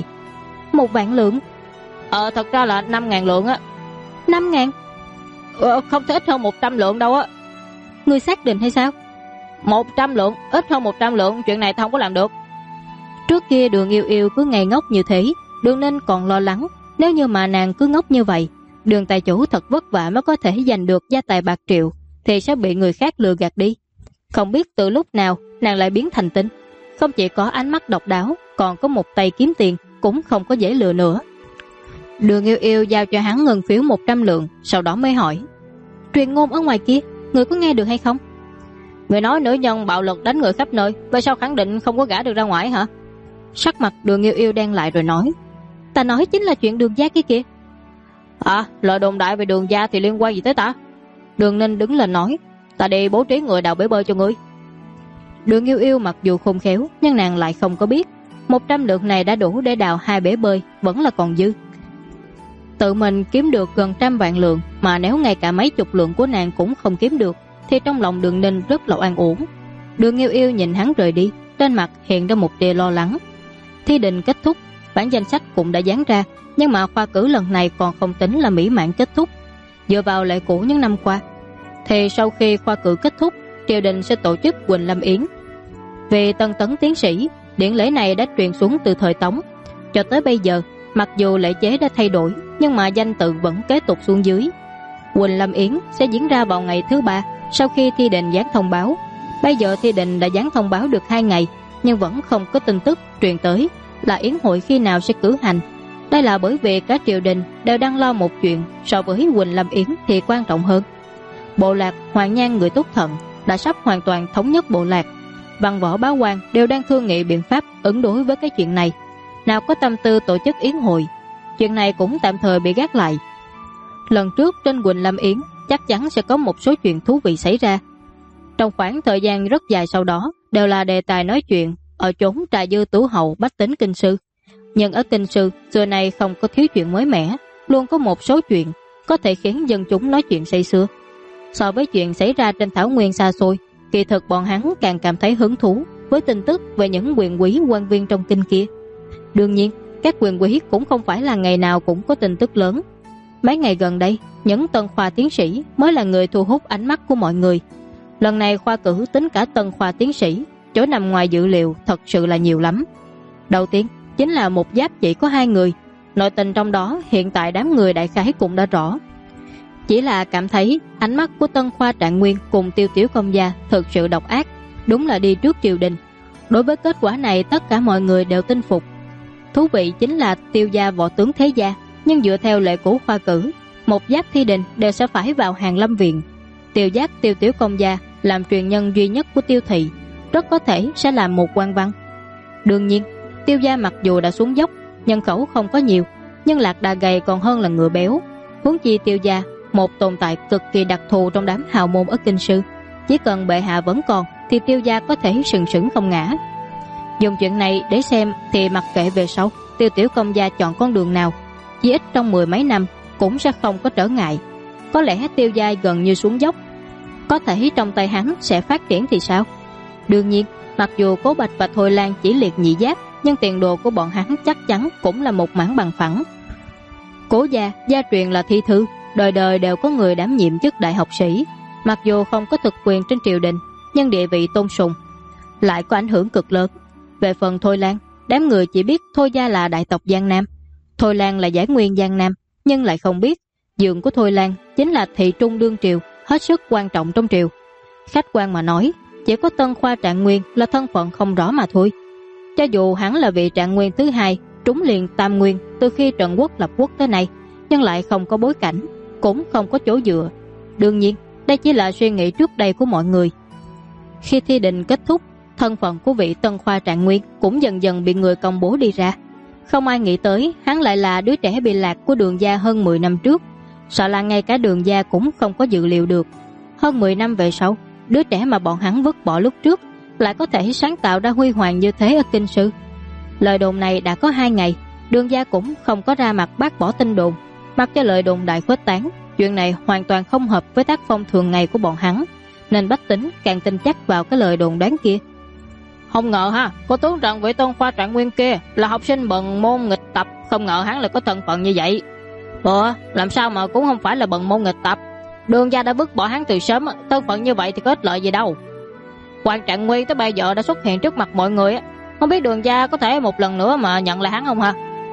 1 vạn lượng? Thật ra là 5.000 lượng á. 5.000? Không thể ít hơn 100 lượng đâu á. Ngươi xác định hay sao? 100 lượng, ít hơn 100 lượng, chuyện này ta không có làm được. Trước kia Đường Yêu Yêu cứ ngây ngốc như thế, Đường Ninh còn lo lắng, nếu như mà nàng cứ ngốc như vậy, Đường tài chủ thật vất vả mới có thể giành được gia tài bạc triệu, thì sẽ bị người khác lừa gạt đi. Không biết từ lúc nào nàng lại biến thành tinh, không chỉ có ánh mắt độc đáo, còn có một tay kiếm tiền, cũng không có dễ lừa nữa. Đường Yêu Yêu giao cho hắn ngân phiếu 100 lượng, sau đó mới hỏi, truyền ngôn ở ngoài kia, người có nghe được hay không? Người nói nữ nhân bạo lực đánh người khắp nơi, vậy sao khẳng định không có gả được ra ngoài hả? Sắc mặt Đường Yêu Yêu đen lại rồi nói, ta nói chính là chuyện Đường gia kia kìa. Lời đồn đại về Đường gia thì liên quan gì tới ta? Đường Ninh đứng lên nói, ta đi bố trí người đào bể bơi cho ngươi. Đường Yêu Yêu mặc dù khôn khéo, nhưng nàng lại không có biết 100 lượng này đã đủ để đào 2 bể bơi, vẫn là còn dư. Tự mình kiếm được gần 100 vạn lượng, mà nếu ngay cả mấy chục lượng của nàng cũng không kiếm được, thì trong lòng Đường Ninh rất là oan uổng. Đường Yêu Yêu nhìn hắn rời đi, trên mặt hiện ra một tia lo lắng. Thi định kết thúc, bản danh sách cũng đã dán ra, nhưng mà khoa cử lần này còn không tính là mỹ mãn kết thúc. Dựa vào lệ cũ những năm qua, thì sau khi khoa cử kết thúc, triều đình sẽ tổ chức Quỳnh Lâm Yến. Vì tân tấn tiến sĩ, điển lễ này đã truyền xuống từ thời Tống. Cho tới bây giờ, mặc dù lễ chế đã thay đổi, nhưng mà danh tự vẫn kế tục xuống dưới. Quỳnh Lâm Yến sẽ diễn ra vào ngày thứ 3 sau khi Thi định dán thông báo. Bây giờ Thi định đã dán thông báo được 2 ngày, nhưng vẫn không có tin tức truyền tới là yến hội khi nào sẽ cử hành. Đây là bởi vì cả triều đình đều đang lo một chuyện so với Quỳnh Lâm Yến thì quan trọng hơn. Bộ lạc Hoàng Nhan người Túc Thận đã sắp hoàn toàn thống nhất bộ lạc. Văn võ bá quan đều đang thương nghị biện pháp ứng đối với cái chuyện này, nào có tâm tư tổ chức yến hội. Chuyện này cũng tạm thời bị gác lại. Lần trước trên Quỳnh Lâm Yến chắc chắn sẽ có một số chuyện thú vị xảy ra. Trong khoảng thời gian rất dài sau đó, đều là đề tài nói chuyện ở chốn trà dư tửu hậu bách tính kinh sư. Nhưng ở kinh sư xưa nay không có thiếu chuyện mới mẻ, luôn có một số chuyện có thể khiến dân chúng nói chuyện say sưa. So với chuyện xảy ra trên thảo nguyên xa xôi, kỳ thực bọn hắn càng cảm thấy hứng thú với tin tức về những quyền quý quan viên trong kinh kia. Đương nhiên, các quyền quý cũng không phải là ngày nào cũng có tin tức lớn. Mấy ngày gần đây, những tân khoa tiến sĩ mới là người thu hút ánh mắt của mọi người. Lần này khoa cử tính cả tân khoa tiến sĩ, chỗ nằm ngoài dự liệu thật sự là nhiều lắm. Đầu tiên chính là một giáp chỉ có 2 người. Nội tình trong đó hiện tại đám người đại khái cũng đã rõ. Chỉ là cảm thấy ánh mắt của tân khoa Trạng Nguyên cùng Tiêu Tiểu Công Gia thực sự độc ác, đúng là đi trước triều đình. Đối với kết quả này tất cả mọi người đều tin phục. Thú vị chính là Tiêu gia võ tướng thế gia, nhưng dựa theo lệ cũ khoa cử, một giáp thi đình đều sẽ phải vào hàng lâm viện. Tiêu giáp Tiêu Tiểu Công Gia làm truyền nhân duy nhất của Tiêu thị, rất có thể sẽ làm một quan văn. Đương nhiên, Tiêu gia mặc dù đã xuống dốc, nhân khẩu không có nhiều, nhưng lạc đà gầy còn hơn là ngựa béo. Huống chi Tiêu gia một tồn tại cực kỳ đặc thù trong đám hào môn ở kinh sư, chỉ cần bệ hạ vẫn còn thì Tiêu gia có thể sừng sững không ngã. Dùng chuyện này để xem thì mặc kệ về sau Tiêu Tiểu Công Gia chọn con đường nào, chỉ ít trong 10 mấy năm cũng sẽ không có trở ngại. Có lẽ Tiêu gia gần như xuống dốc, có thể trong tay hắn sẽ phát triển thì sao? Đương nhiên, mặc dù Cố Bạch và Thôi Lan chỉ liệt nhị giáp, nhưng tiền đồ của bọn hắn chắc chắn cũng là một mảng bằng phẳng. Cố gia gia truyền là thi thư, đời đời đều có người đảm nhiệm chức đại học sĩ. Mặc dù không có thực quyền trên triều đình, nhưng địa vị tôn sùng, lại có ảnh hưởng cực lớn. Về phần Thôi Lan, đám người chỉ biết Thôi gia là đại tộc Giang Nam, Thôi Lan là giải nguyên Giang Nam, nhưng lại không biết giường của Thôi Lan chính là thị trung đương triều, hết sức quan trọng trong triều. Khách quan mà nói, chỉ có tân khoa Trạng Nguyên là thân phận không rõ mà thôi. Cho dù hắn là vị Trạng Nguyên thứ 2 trúng liền tam nguyên từ khi Trần Quốc lập quốc tới nay, nhưng lại không có bối cảnh, cũng không có chỗ dựa. Đương nhiên, đây chỉ là suy nghĩ trước đây của mọi người. Khi thi đình kết thúc, thân phận của vị tân khoa Trạng Nguyên cũng dần dần bị người công bố đi ra. Không ai nghĩ tới hắn lại là đứa trẻ bị lạc của Đường gia hơn 10 năm trước. Sợ là ngay cả Đường gia cũng không có dự liệu được. Hơn 10 năm về sau, đứa trẻ mà bọn hắn vứt bỏ lúc trước lại có thể sáng tạo ra huy hoàng như thế ở kinh sư. Lời đồn này đã có 2 ngày, Đường gia cũng không có ra mặt bác bỏ tin đồn, mặc cho lời đồn đại khuếch tán. Chuyện này hoàn toàn không hợp với tác phong thường ngày của bọn hắn, nên bách tính càng tin chắc vào cái lời đồn đoán kia. Không ngờ ha, có tướng rằng vị tân khoa Trạng Nguyên kia là học sinh bần môn nghịch tập, không ngờ hắn lại có thân phận như vậy. Làm sao mà cũng không phải là bần môn nghịch tập. Đường gia đã vứt bỏ hắn từ sớm, thân phận như vậy thì có ích lợi gì đâu. Quan Trạng Nguyên tới bây giờ đã xuất hiện trước mặt mọi người, không biết Đường gia có thể một lần nữa mà nhận lại hắn không ha?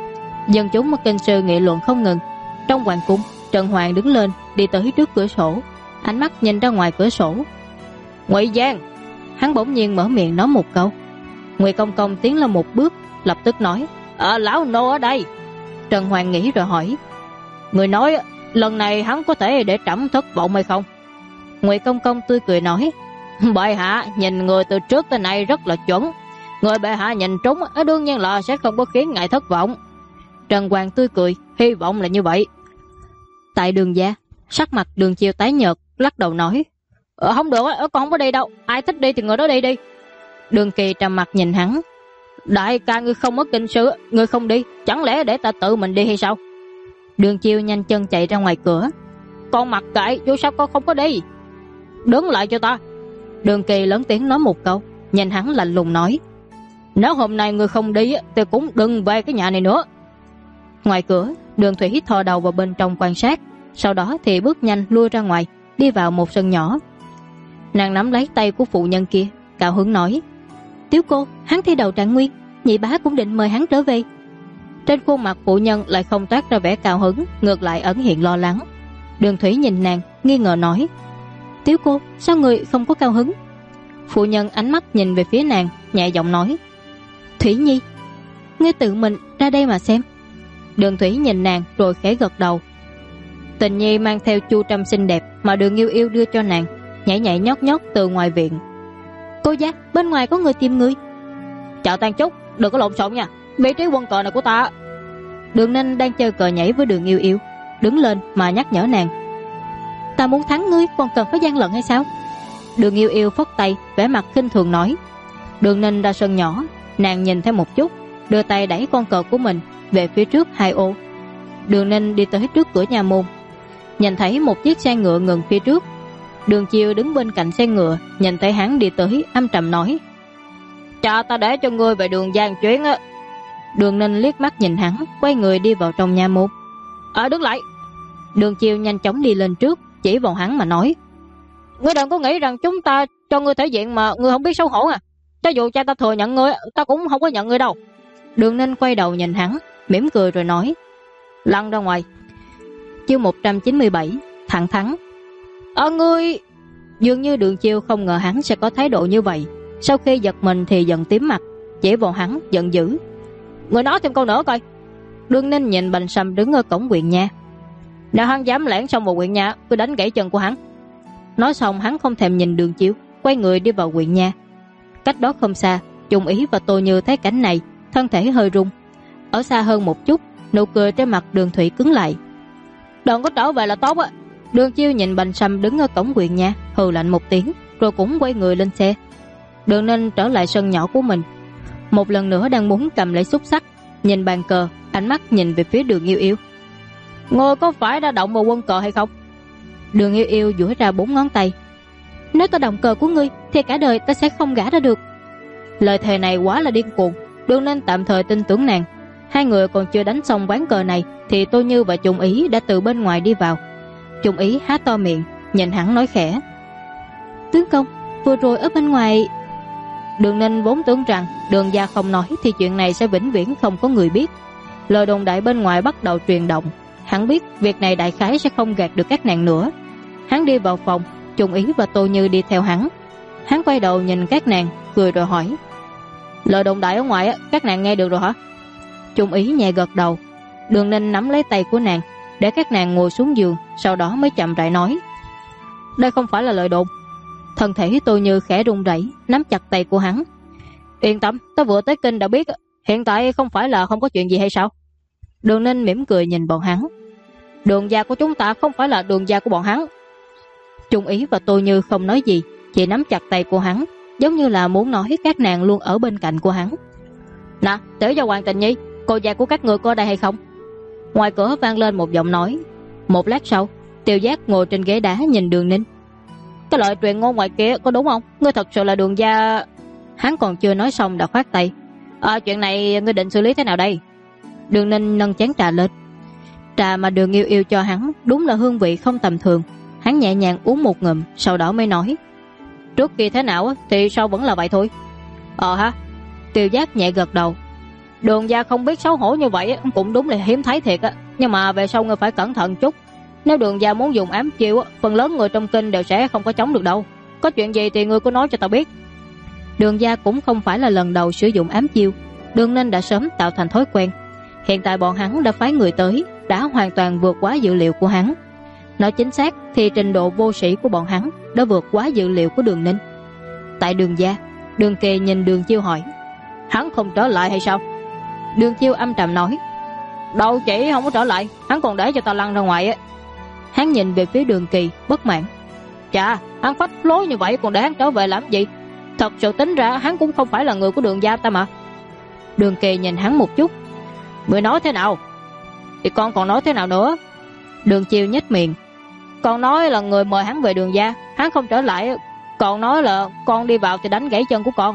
Dân chúng ở kinh sư nghị luận không ngừng. Trong hoàng cung, Trần Hoàng đứng lên đi tới trước cửa sổ, ánh mắt nhìn ra ngoài cửa sổ. Ngụy Giang, hắn bỗng nhiên mở miệng nói một câu. Ngụy Công Công tiến lên một bước, lập tức nói: lão nô ở đây. Trần Hoàng nghĩ rồi hỏi: người nói lần này hắn có thể để trẫm thất vọng hay không? Ngụy Công Công tươi cười nói: bệ hạ nhìn người từ trước tới nay rất là chuẩn, người bệ hạ nhìn trúng đương nhiên là sẽ không có khiến ngài thất vọng. Trần Hoàng tươi cười: hy vọng là như vậy. Tại Đường gia, sắc mặt Đường Chiêu tái nhợt, lắc đầu nói: không được, con không có đi đâu, ai thích đi thì người đó đi đi. Đường Kỳ trầm mặt nhìn hắn: đại ca ngươi không ở kinh sư, ngươi không đi, chẳng lẽ để ta tự mình đi hay sao? Đường Chiêu nhanh chân chạy ra ngoài cửa: con mặc kệ, dù sao con không có đi. Đứng lại cho ta. Đường Kỳ lớn tiếng nói một câu, nhìn hắn lạnh lùng nói: nếu hôm nay ngươi không đi thì cũng đừng về cái nhà này nữa. Ngoài cửa, Đường Thủy thò đầu vào bên trong quan sát, sau đó thì bước nhanh lui ra ngoài, đi vào một sân nhỏ. Nàng nắm lấy tay của phụ nhân kia, cao hứng nói: Tiếu cô, hắn thi đầu Trạng Nguyên, nhị bá cũng định mời hắn trở về. Trên khuôn mặt phụ nhân lại không toát ra vẻ cao hứng, ngược lại ẩn hiện lo lắng. Đường Thủy nhìn nàng, nghi ngờ nói: Tiếu cô, sao người không có cao hứng? Phụ nhân ánh mắt nhìn về phía nàng, nhẹ giọng nói: Thủy Nhi, ngươi tự mình ra đây mà xem. Đường Thủy nhìn nàng rồi khẽ gật đầu. Tình Nhi mang theo chu trâm xinh đẹp mà Đường Yêu Yêu đưa cho nàng, nhảy nhảy nhót nhót từ ngoài viện. Cô gia, bên ngoài có người tìm ngươi. Chào Tan Trúc, đừng có lộn xộn nha, vị trí quân cờ này của ta. Đường Ninh đang chơi cờ nhảy với Đường Yêu Yêu, đứng lên mà nhắc nhở nàng: Ta muốn thắng ngươi, còn cần phải gian lận hay sao? Đường Yêu Yêu phất tay, vẻ mặt khinh thường nói: Đường Ninh ra sân nhỏ, nàng nhìn thêm một chút, đưa tay đẩy con cờ của mình về phía trước 2 ô. Đường Ninh đi tới trước cửa nhà môn, nhìn thấy một chiếc xe ngựa ngừng phía trước. Đường Chiêu đứng bên cạnh xe ngựa, nhìn thấy hắn đi tới, âm trầm nói: "Cha ta để cho ngươi về Đường Giang chuyến á." Đường Ninh liếc mắt nhìn hắn, quay người đi vào trong nhà môn. Đứng lại." Đường Chiêu nhanh chóng đi lên trước, chỉ vào hắn mà nói: "Ngươi đừng có nghĩ rằng chúng ta cho ngươi thể diện mà ngươi không biết xấu hổ à. Cho dù cha ta thừa nhận ngươi, ta cũng không có nhận ngươi đâu." Đường Ninh quay đầu nhìn hắn, mỉm cười rồi nói: "Lăn ra ngoài." Chương 197 thẳng thắn. Ngươi... Dường như Đường Chiêu không ngờ hắn sẽ có thái độ như vậy. Sau khi giật mình thì giận tím mặt, chỉ vào hắn giận dữ: "Ngươi nói thêm câu nữa coi." Đường Ninh nhìn Bành Sâm đứng ở cổng huyện nha: "Nếu hắn dám lẻn xong vào huyện nha, tôi đánh gãy chân của hắn." Nói xong hắn không thèm nhìn Đường Chiêu, quay người đi vào huyện nha. Cách đó không xa, Trung Ý và Tô Như thấy cảnh này, thân thể hơi rung. Ở xa hơn một chút, nụ cười trên mặt Đường Thủy cứng lại. "Đừng có trở về là tốt á." Đường Chiêu nhìn Bành Sâm đứng ở cổng huyện nha, hừ lạnh một tiếng, rồi cũng quay người lên xe. Đường Ninh trở lại sân nhỏ của mình, một lần nữa đang muốn cầm lấy xúc xắc, nhìn bàn cờ, ánh mắt nhìn về phía Đường Yêu Yêu. "Ngươi có phải đã động vào quân cờ hay không?" Đường Yêu Yêu duỗi ra 4 ngón tay: "Nếu ta động cờ của ngươi thì cả đời ta sẽ không gả ra được." Lời thề này quá là điên cuồng, Đường Ninh tạm thời tin tưởng nàng. Hai người còn chưa đánh xong ván cờ này thì Tô Như và Trung Ý đã từ bên ngoài đi vào. Trung Ý há to miệng, nhìn hắn nói khẽ: "Tướng công, vừa rồi ở bên ngoài..." Đường Ninh vốn tưởng rằng Đường gia không nói thì chuyện này sẽ vĩnh viễn không có người biết. Lời đồn đại bên ngoài bắt đầu truyền động. Hắn biết việc này đại khái sẽ không gạt được các nàng nữa. Hắn đi vào phòng, Trung Ý và Tô Như đi theo hắn. Hắn quay đầu nhìn các nàng, cười rồi hỏi: "Lời đồn đại ở ngoài các nàng nghe được rồi hả?" Trung Ý nhẹ gật đầu. Đường Ninh nắm lấy tay của nàng, để các nàng ngồi xuống giường, sau đó mới chậm rãi nói: "Đây không phải là lời đồn." Thân thể Tô Như khẽ run rẩy, nắm chặt tay của hắn: "Yên tâm, ta vừa tới kinh đã biết, hiện tại không phải là không có chuyện gì hay sao?" Đường Ninh mỉm cười nhìn bọn hắn: "Đường gia của chúng ta không phải là đường gia của bọn hắn." Trung Ý và Tô Như không nói gì, chỉ nắm chặt tay của hắn, giống như là muốn nói các nàng luôn ở bên cạnh của hắn. "Nè, Tiểu Gia Hoàng Tình Nhi, cô gia của các ngươi có đây hay không?" Ngoài cửa vang lên một giọng nói. Một lát sau, Tiêu Giác ngồi trên ghế đá nhìn Đường Ninh: "Cái lời truyền ngôn ngoài kia có đúng không? Ngươi thật sự là Đường gia..." Hắn còn chưa nói xong đã khoát tay: "Chuyện này ngươi định xử lý thế nào đây?" Đường Ninh nâng chén trà lên. Trà mà Đường Yêu Yêu cho hắn đúng là hương vị không tầm thường. Hắn nhẹ nhàng uống một ngụm, sau đó mới nói: "Trước kia thế nào thì sau vẫn là vậy thôi." Ha. Tiêu Giác nhẹ gật đầu. "Đường gia không biết xấu hổ như vậy cũng đúng là hiếm thấy thiệt á. Nhưng mà về sau ngươi phải cẩn thận chút. Nếu Đường gia muốn dùng ám chiêu, phần lớn người trong kinh đều sẽ không có chống được đâu. Có chuyện gì thì ngươi cứ nói cho ta biết." Đường gia cũng không phải là lần đầu sử dụng ám chiêu. Đường Ninh đã sớm tạo thành thói quen. Hiện tại bọn hắn đã phái người tới, đã hoàn toàn vượt quá dự liệu của hắn. Nói chính xác thì trình độ vô sĩ của bọn hắn đã vượt quá dự liệu của Đường Ninh. Tại Đường gia, Đường Kỳ nhìn Đường Chiêu hỏi: "Hắn không trở lại hay sao?" Đường Chiêu âm trầm nói: "Đâu chỉ không có trở lại, hắn còn để cho ta lăn ra ngoài á." Hắn nhìn về phía Đường Kỳ bất mãn: "Chà, hắn phách lối như vậy còn để hắn trở về làm gì? Thật sự tính ra hắn cũng không phải là người của Đường gia ta mà." Đường Kỳ nhìn hắn một chút: "Ngươi nói thế nào?" "Thì con còn nói thế nào nữa?" Đường Chiêu nhếch miệng: "Con nói là người mời hắn về Đường gia, hắn không trở lại, còn nói là con đi vào thì đánh gãy chân của con."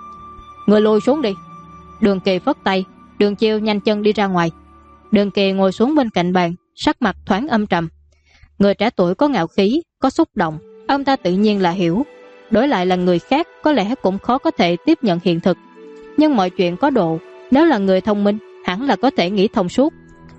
"Ngươi lùi xuống đi." Đường Kỳ phất tay. Đường Chiêu nhanh chân đi ra ngoài. Đường Kỳ ngồi xuống bên cạnh bàn, sắc mặt thoáng âm trầm. Người trẻ tuổi có ngạo khí, có xúc động, ông ta tự nhiên là hiểu. Đối lại là người khác có lẽ cũng khó có thể tiếp nhận hiện thực. Nhưng mọi chuyện có độ, nếu là người thông minh hẳn là có thể nghĩ thông suốt.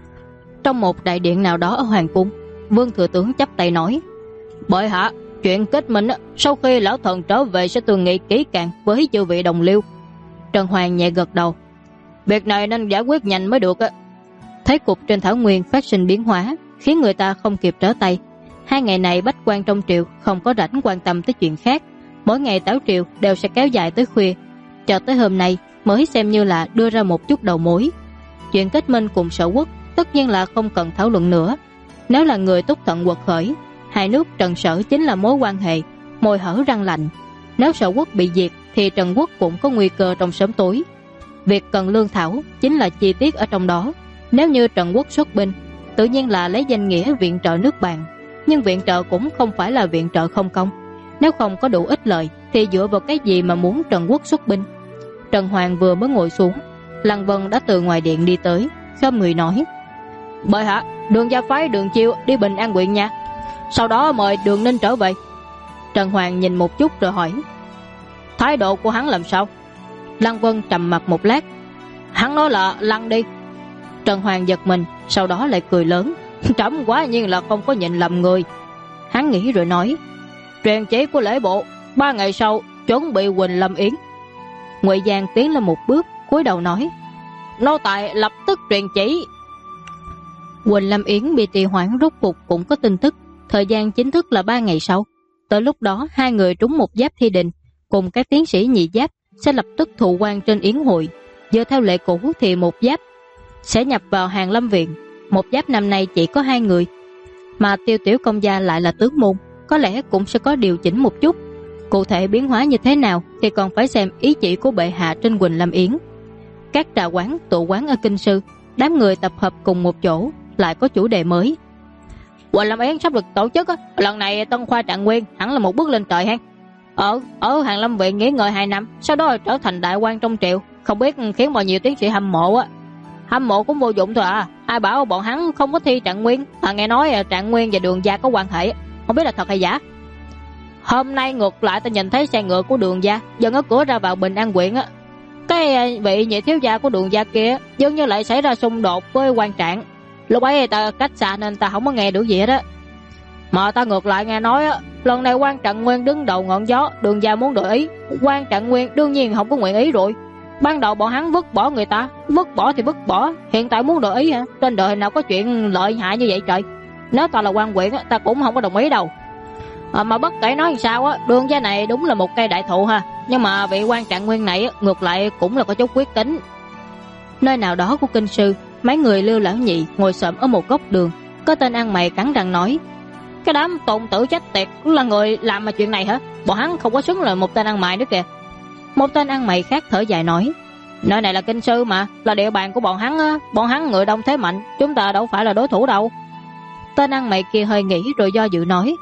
Trong một đại điện nào đó ở hoàng cung, Vương thừa tướng chắp tay nói: "Bệ hạ, chuyện kết minh sau khi lão thần trở về sẽ tường nghị kỹ càng với chư vị đồng liêu." Trần Hoàng nhẹ gật đầu: "Việc này nên giải quyết nhanh mới được." Thấy cục trên thảo nguyên phát sinh biến hóa, khiến người ta không kịp trở tay. 2 ngày này bách quan trong triều không có rảnh quan tâm tới chuyện khác. Mỗi ngày tấu triều đều sẽ kéo dài tới khuya. Cho tới hôm nay mới xem như là đưa ra một chút đầu mối. Chuyện kết minh cùng Sở Quốc tất nhiên là không cần thảo luận nữa. Nếu là người Túc Thận quật khởi, hai nước Trần Sở chính là mối quan hệ môi hở răng lạnh. Nếu Sở Quốc bị diệt thì Trần Quốc cũng có nguy cơ trong sớm tối. Việc cần lương thảo chính là chi tiết ở trong đó. Nếu như Trần Quốc xuất binh, tự nhiên là lấy danh nghĩa viện trợ nước bạn, nhưng viện trợ cũng không phải là viện trợ không công. Nếu không có đủ ích lợi thì dựa vào cái gì mà muốn Trần Quốc xuất binh? Trần Hoàng vừa mới ngồi xuống, Lăng Vân đã từ ngoài điện đi tới, khom người nói: Bệ hạ, Đường gia phái Đường Chiêu đi Bình An huyện nha, sau đó mời Đường Ninh trở về. Trần Hoàng nhìn một chút rồi hỏi: Thái độ của hắn làm sao? Lăng Vân trầm mặt một lát: Hắn nói là lăn đi. Trần Hoàng giật mình, sau đó lại cười lớn: Trẫm quá nhiên là không có nhìn lầm người. Hắn nghĩ rồi nói: Truyền chỉ của lễ bộ, 3 ngày sau chuẩn bị Quỳnh Lâm Yến. Ngụy Giang tiến lên một bước, cúi đầu nói: Nô tài lập tức truyền chỉ. Quỳnh Lâm Yến bị trì hoãn rốt cuộc cũng có tin tức, thời gian chính thức là 3 ngày sau. Tới lúc đó 2 người trúng một giáp thi đình cùng các tiến sĩ nhị giáp sẽ lập tức thụ quan trên yến hội. Dựa theo lệ cũ thì một giáp sẽ nhập vào Hàn Lâm viện. Một giáp năm nay chỉ có 2 người, mà Tiêu Tiểu công gia lại là tướng môn, có lẽ cũng sẽ có điều chỉnh một chút. Cụ thể biến hóa như thế nào thì còn phải xem ý chỉ của bệ hạ trên Quỳnh Lâm Yến. Các trà quán, tụ quán ở kinh sư, đám người tập hợp cùng một chỗ, lại có chủ đề mới. Quỳnh Lâm Yến sắp được tổ chức á, lần này Tân Khoa Trạng Nguyên hẳn là một bước lên trời ha. Ở Hàn Lâm viện nghỉ ngơi 2 năm, sau đó trở thành đại quan trong triều, không biết khiến bao nhiêu tiến sĩ hâm mộ á. Hâm mộ cũng vô dụng thôi à. Ai bảo bọn hắn không có thi Trạng Nguyên? Nghe nói Trạng Nguyên và Đường gia có quan hệ, không biết là thật hay giả. Hôm nay ngược lại ta nhìn thấy xe ngựa của Đường gia dần ở cửa ra vào Bình An huyện á. Cái vị nhị thiếu gia của Đường gia kia dường như lại xảy ra xung đột với quan trạng. Lúc ấy ta cách xa nên ta không có nghe được gì hết á. Mà ta ngược lại nghe nói á, lần này quan Trạng Nguyên đứng đầu ngọn gió, Đường gia muốn đổi ý. Quan Trạng Nguyên đương nhiên không có nguyện ý rồi. Ban đầu bọn hắn vứt bỏ người ta, vứt bỏ thì vứt bỏ, hiện tại muốn đổi ý hả? Trên đời nào có chuyện lợi hại như vậy trời. Nếu ta là quan huyện ta cũng không có đồng ý đâu. Mà bất kể nói sao á, Đường gia này đúng là một cây đại thụ ha. Nhưng mà vị quan Trạng Nguyên này ngược lại cũng là có chút quyết tính. Nơi nào đó của kinh sư, mấy người Lưu Lão Nhị ngồi xổm ở một góc đường. Có tên ăn mày cắn răng nói: Cái đám tôn tử chết tiệt là người làm mà chuyện này hả? Bọn hắn không có xứng là một tên ăn mày nữa kìa. Một tên ăn mày khác thở dài nói: Nơi này là kinh sư mà, là địa bàn của bọn hắn á. Bọn hắn người đông thế mạnh, chúng ta đâu phải là đối thủ đâu. Tên ăn mày kia hơi nghĩ rồi do dự nói: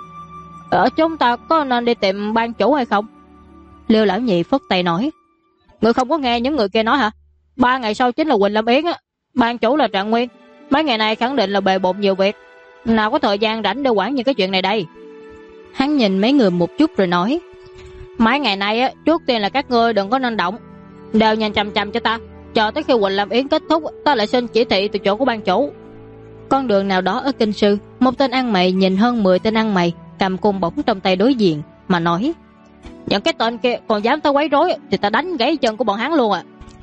Chúng ta có nên đi tìm ban chủ hay không? Lưu Lão Nhị phất tay nói: Người không có nghe những người kia nói hả? 3 ngày sau chính là Quỳnh Lâm Yến á. Ban chủ là Trạng Nguyên, mấy ngày nay khẳng định là bề bộn nhiều việc, nào có thời gian rảnh để quản những cái chuyện này đây. Hắn nhìn mấy người một chút rồi nói: Mấy ngày nay á, trước tiên là các ngươi đừng có nên động, đều nhìn chằm chằm cho ta, chờ tới khi Quỳnh Lâm Yến kết thúc ta lại xin chỉ thị từ chỗ của ban chủ. Con đường nào đó ở kinh sư, một tên ăn mày nhìn hơn 10 tên ăn mày cầm côn bổng trong tay đối diện mà nói: Những cái tên kia còn dám tới quấy rối thì ta đánh gãy chân của bọn hắn luôn à.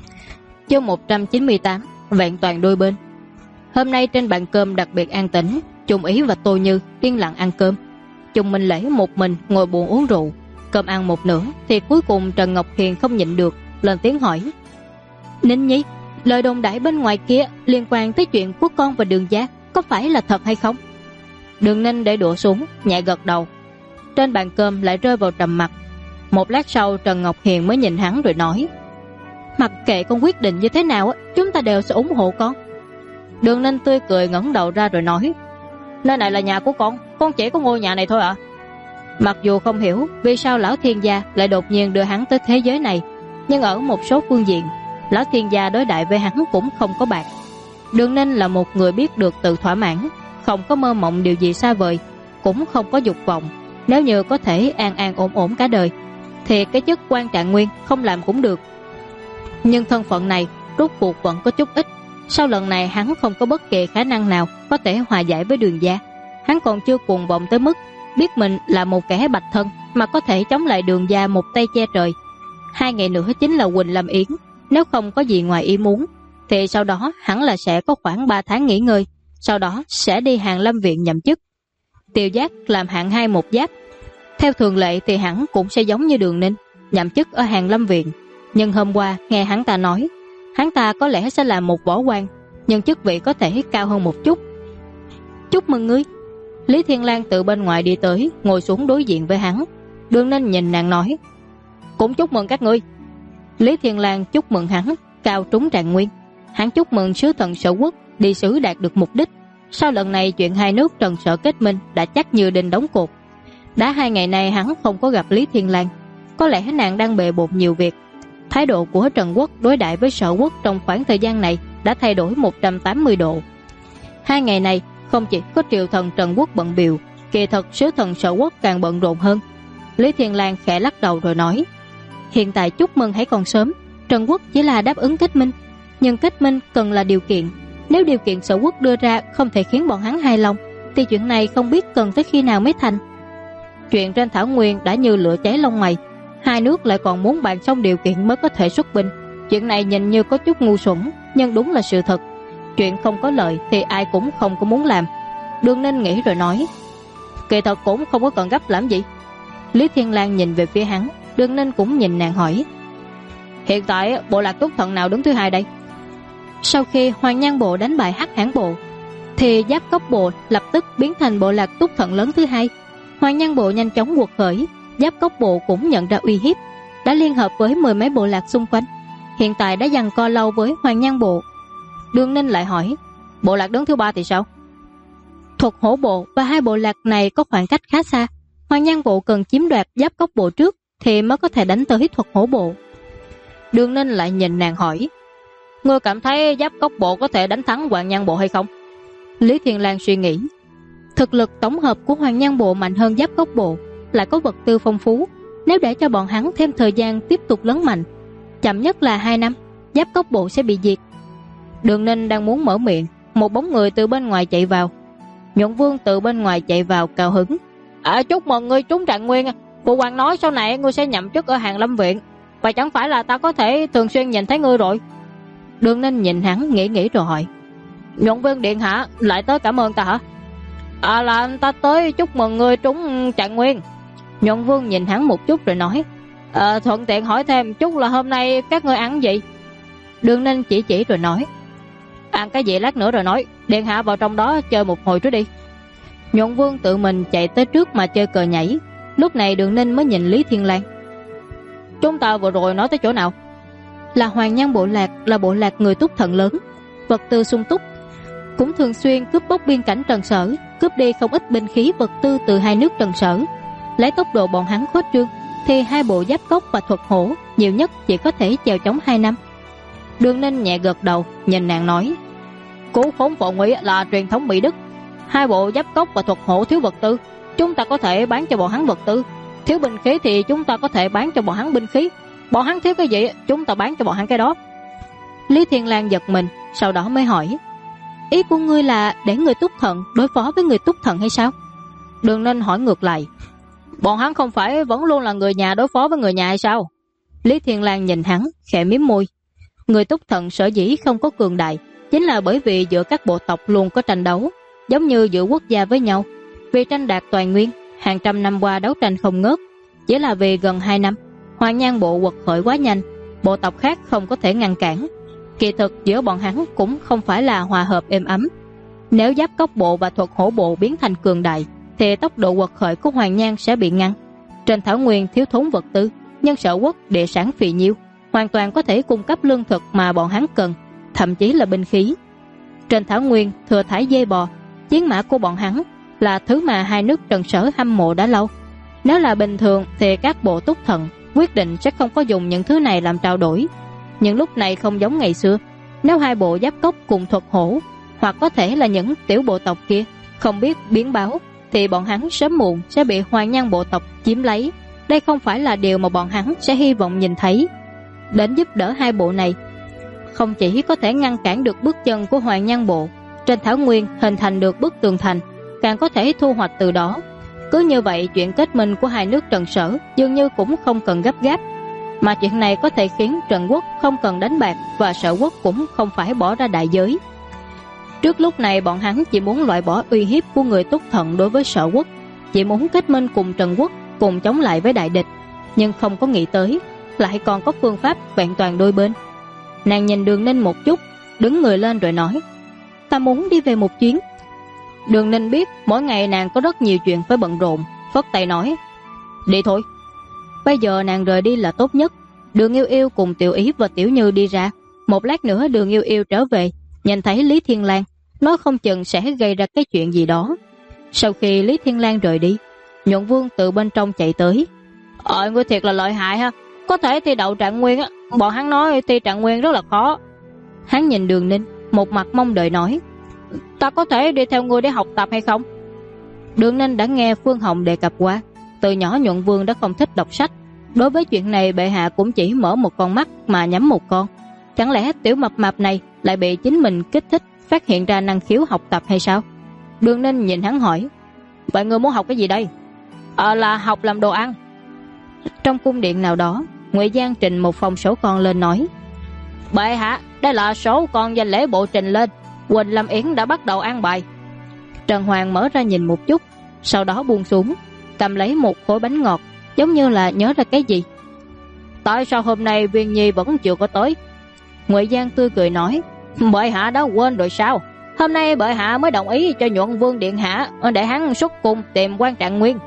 Chương 198 vẹn toàn đôi bên. Hôm nay trên bàn cơm đặc biệt an tĩnh, Trung Ý và Tô Như yên lặng ăn cơm. Trung Minh Lễ một mình ngồi buồn uống rượu. Cơm ăn một nửa thì cuối cùng Trần Ngọc Hiền không nhịn được, lên tiếng hỏi: Ninh Nhi, lời đồn đại bên ngoài kia liên quan tới chuyện của con và Đường gia có phải là thật hay không? Đường Ninh để đũa xuống, nhẹ gật đầu. Trên bàn cơm lại rơi vào trầm mặc. Một lát sau Trần Ngọc Hiền mới nhìn hắn rồi nói: Mặc kệ con quyết định như thế nào, chúng ta đều sẽ ủng hộ con. Đường Ninh tươi cười ngẩng đầu ra rồi nói: Nơi này là nhà của con chỉ có ngôi nhà này thôi ạ. Mặc dù không hiểu vì sao lão thiên gia lại đột nhiên đưa hắn tới thế giới này, nhưng ở một số phương diện, lão thiên gia đối đại với hắn cũng không có bạc. Đường Ninh là một người biết được tự thỏa mãn, không có mơ mộng điều gì xa vời, cũng không có dục vọng. Nếu như có thể an an ổn ổn cả đời thì cái chức quan Trạng Nguyên không làm cũng được. Nhưng thân phận này rốt cuộc vẫn có chút ít. Sau lần này hắn không có bất kỳ khả năng nào có thể hòa giải với Đường gia. Hắn còn chưa cuồng vọng tới mức biết mình là một kẻ bạch thân mà có thể chống lại Đường gia một tay che trời. 2 ngày nữa chính là Quỳnh Lâm Yến. Nếu không có gì ngoài ý muốn thì sau đó hẳn là sẽ có khoảng 3 tháng nghỉ ngơi, sau đó sẽ đi Hàn Lâm viện nhậm chức. Tiêu Giác làm hạng 2 một giáp. Theo thường lệ thì hắn cũng sẽ giống như Đường Ninh, nhậm chức ở Hàn Lâm viện. Nhưng hôm qua nghe hắn ta nói, hắn ta có lẽ sẽ làm một võ quan, nhưng chức vị có thể cao hơn một chút. Chúc mừng ngươi. Lý Thiên Lang từ bên ngoài đi tới, ngồi xuống đối diện với hắn. Đường Ninh nhìn nàng nói: Cũng chúc mừng các ngươi. Lý Thiên Lang chúc mừng hắn cao trúng trạng nguyên. Hắn chúc mừng sứ thần Sở Quốc đi sứ đạt được mục đích. Sau lần này chuyện hai nước Trần Sở kết minh đã chắc như đinh đóng cột. Đã 2 ngày nay hắn không có gặp Lý Thiên Lang, có lẽ nàng đang bề bộn nhiều việc. Thái độ của Trần Quốc đối đãi với Sở Quốc trong khoảng thời gian này đã thay đổi 180 độ. 2 ngày này không chỉ có triều thần Trần Quốc bận biểu, kỳ thật sứ thần Sở Quốc càng bận rộn hơn. Lý Thiên Lang khẽ lắc đầu rồi nói: hiện tại chúc mừng hãy còn sớm. Trần Quốc chỉ là đáp ứng kết minh, nhưng kết minh cần là điều kiện. Nếu điều kiện Sở Quốc đưa ra không thể khiến bọn hắn hài lòng, thì chuyện này không biết cần tới khi nào mới thành. Chuyện trên thảo nguyên đã như lửa cháy lông mày, hai nước lại còn muốn bàn xong điều kiện mới có thể xuất binh. Chuyện này nhìn như có chút ngu xuẩn, nhưng đúng là sự thật. Chuyện không có lợi thì ai cũng không có muốn làm. Đường Ninh nghĩ rồi nói: kỳ thật cũng không có cần gấp làm gì. Lý Thiên Lang nhìn về phía hắn, Đường Ninh cũng nhìn nàng hỏi: hiện tại bộ lạc Túc Thần nào đứng thứ 2 đây? Sau khi Hoàng Nhan bộ đánh bại Hắc Hãn bộ, thì Giáp Cốc bộ lập tức biến thành bộ lạc Túc Thần lớn thứ 2. Hoàng Nhan bộ nhanh chóng quật khởi, Giáp Cốc bộ cũng nhận ra uy hiếp, đã liên hợp với 10 mấy bộ lạc xung quanh, hiện tại đã giằng co lâu với Hoàng Nhan bộ. Đường Ninh lại hỏi: bộ lạc đứng thứ 3 thì sao? Thuật Hổ bộ và 2 bộ lạc này có khoảng cách khá xa, Hoàng Nhan bộ cần chiếm đoạt Giáp Cốc bộ trước thì mới có thể đánh tới Thuật Hổ bộ. Đường Ninh lại nhìn nàng hỏi: ngươi cảm thấy Giáp Cốc bộ có thể đánh thắng Hoàng Nhan bộ hay không? Lý Thiên Lang suy nghĩ, thực lực tổng hợp của Hoàng Nhan bộ mạnh hơn Giáp Cốc bộ, lại có vật tư phong phú. Nếu để cho bọn hắn thêm thời gian tiếp tục lớn mạnh, chậm nhất là 2 năm, Giáp Cốc bộ sẽ bị diệt. Đường Ninh đang muốn mở miệng, một bóng người từ bên ngoài chạy vào. Nhuận Vương từ bên ngoài chạy vào cao hứng: chúc mừng ngươi trúng trạng nguyên. Phụ hoàng nói sau này ngươi sẽ nhậm chức ở Hàn Lâm viện, và chẳng phải là ta có thể thường xuyên nhìn thấy ngươi rồi? Đường Ninh nhìn hắn nghĩ rồi hỏi: Nhuận Vương điện hạ lại tới cảm ơn ta hả? Là ta tới chúc mừng ngươi trúng trạng nguyên. Nhuận Vương nhìn hắn một chút rồi nói: thuận tiện hỏi thêm chút là hôm nay các ngươi ăn gì? Đường Ninh chỉ rồi nói: ăn cái gì lát nữa rồi nói, điện hạ vào trong đó chơi một hồi trước đi. Nhuận Vương tự mình chạy tới trước mà chơi cờ nhảy. Lúc này Đường Ninh mới nhìn Lý Thiên Lang: chúng ta vừa rồi nói tới chỗ nào? Là Hoàng Nhan bộ lạc là bộ lạc người Túc Thần lớn, vật tư sung túc, cũng thường xuyên cướp bóc biên cảnh Trần Sở, cướp đi không ít binh khí vật tư từ 2 nước Trần Sở. Lấy tốc độ bọn hắn khuếch trương thì 2 bộ Giáp Cốc và Thuật Hổ nhiều nhất chỉ có thể chèo chống 2 năm. Đường Ninh nhẹ gật đầu, nhìn nàng nói: Cú khốn Phổ Ngụy là truyền thống Mỹ Đức. 2 bộ Giáp Cốc và Thuật Hổ thiếu vật tư, chúng ta có thể bán cho bọn hắn vật tư. Thiếu binh khí thì chúng ta có thể bán cho bọn hắn binh khí. Bọn hắn thiếu cái gì chúng ta bán cho bọn hắn cái đó. Lý Thiên Lang giật mình, sau đó mới hỏi: ý của ngươi là để người Túc Thần đối phó với người Túc Thần hay sao? Đường Ninh hỏi ngược lại: bọn hắn không phải vẫn luôn là người nhà đối phó với người nhà hay sao? Lý Thiên Lang nhìn hắn khẽ mím môi. Người Túc Thần sở dĩ không có cường đại chính là bởi vì giữa các bộ tộc luôn có tranh đấu, giống như giữa quốc gia với nhau. Vì tranh đạt toàn nguyên, hàng trăm năm qua đấu tranh không ngớt. Chỉ là vì gần 2 năm Hoàng Nhan bộ quật khởi quá nhanh, bộ tộc khác không có thể ngăn cản. Kỳ thực giữa bọn hắn cũng không phải là hòa hợp êm ấm. Nếu Giáp Cốc bộ và Thuật Hổ bộ biến thành cường đại thì tốc độ quật khởi của Hoàng Nhan sẽ bị ngăn. Trên thảo nguyên thiếu thốn vật tư, nhưng Sở Quốc địa sản phì nhiêu, hoàn toàn có thể cung cấp lương thực mà bọn hắn cần, thậm chí là binh khí. Trên thảo nguyên thừa thải dê bò, chiến mã của bọn hắn là thứ mà 2 nước Trần Sở hâm mộ đã lâu. Nếu là bình thường thì các bộ Túc Thần quyết định sẽ không có dùng những thứ này làm trao đổi. Nhưng lúc này không giống ngày xưa. Nếu 2 bộ Giáp Cốc cùng Thuật Hổ, hoặc có thể là những tiểu bộ tộc kia, không biết biến báo, thì bọn hắn sớm muộn sẽ bị Hoàng Nhan bộ tộc chiếm lấy. Đây không phải là điều mà bọn hắn sẽ hy vọng nhìn thấy. Đến giúp đỡ 2 bộ này, không chỉ có thể ngăn cản được bước chân của Hoàng Nhan bộ trên thảo nguyên hình thành được bức tường thành, càng có thể thu hoạch từ đó. Cứ như vậy chuyện kết minh của 2 nước Trần Sở dường như cũng không cần gấp gáp. Mà chuyện này có thể khiến Trần Quốc không cần đánh bạc, và Sở Quốc cũng không phải bỏ ra đại giới. Trước lúc này bọn hắn chỉ muốn loại bỏ uy hiếp của người Túc Thần đối với Sở Quốc, chỉ muốn kết minh cùng Trần Quốc, cùng chống lại với đại địch. Nhưng không có nghĩ tới lại còn có phương pháp vẹn toàn đôi bên. Nàng nhìn Đường Ninh một chút, đứng người lên rồi nói: ta muốn đi về một chuyến. Đường Ninh biết mỗi ngày nàng có rất nhiều chuyện phải bận rộn, phất tay nói: đi thôi. Bây giờ nàng rời đi là tốt nhất. Đường Yêu Yêu cùng Tiểu Ý và Tiểu Như đi ra. Một lát nữa Đường Yêu Yêu trở về, nhìn thấy Lý Thiên Lang, nói không chừng sẽ gây ra cái chuyện gì đó. Sau khi Lý Thiên Lang rời đi, Nhuận Vương từ bên trong chạy tới. Ngươi thiệt là lợi hại ha, có thể thi đậu trạng nguyên á. Bọn hắn nói thi trạng nguyên rất là khó. Hắn nhìn Đường Ninh, một mặt mong đợi nói, ta có thể đi theo ngươi để học tập hay không? Đường Ninh đã nghe Phương Hồng đề cập qua, từ nhỏ Nhuận Vương đã không thích đọc sách. Đối với chuyện này bệ hạ cũng chỉ mở một con mắt mà nhắm một con. Chẳng lẽ tiểu mập mạp này lại bị chính mình kích thích phát hiện ra năng khiếu học tập hay sao? Đường Ninh nhìn hắn hỏi, vậy ngươi muốn học cái gì đây? Là học làm đồ ăn. Trong cung điện nào đó, Ngụy Giang trình một phong số con lên nói, bệ hạ, đây là số con danh lễ bộ trình lên. Quỳnh Lâm Yến đã bắt đầu ăn bài. Trần Hoàng mở ra nhìn một chút, sau đó buông xuống, cầm lấy một khối bánh ngọt, giống như là nhớ ra cái gì. Tại sao hôm nay Viên Nhi vẫn chưa có tới? Ngụy Giang tươi cười nói, bệ hạ đã quên rồi sao? Hôm nay bệ hạ mới đồng ý cho Nhuận Vương điện hạ để hắn xuất cung tìm quan Trạng Nguyên.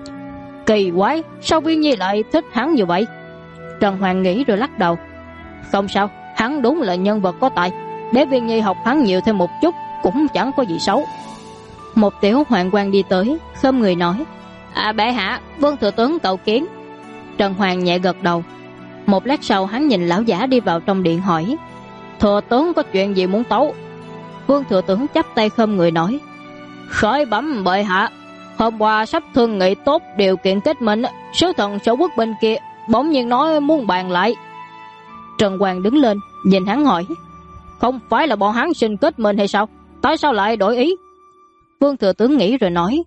Kỳ quái, sao Viên Nhi lại thích hắn như vậy? Trần Hoàng nghĩ rồi lắc đầu, không sao, hắn đúng là nhân vật có tài, để Viên Nhi học hắn nhiều thêm một chút cũng chẳng có gì xấu. Một tiểu hoàng quan đi tới, khom người nói, bệ hạ, Vương thừa tướng cầu kiến. Trần Hoàng nhẹ gật đầu. Một lát sau hắn nhìn lão giả đi vào trong điện hỏi, thừa tướng có chuyện gì muốn tấu? Vương thừa tướng chắp tay khom người nói, khởi bẩm bệ hạ, hôm qua sắp thương nghị tốt điều kiện kết minh, sứ thần Sở Quốc bên kia bỗng nhiên nói muốn bàn lại. Trần Hoàng đứng lên nhìn hắn hỏi, không phải là bọn hắn xin kết minh hay sao? Tại sao lại đổi ý? Vương thừa tướng nghĩ rồi nói,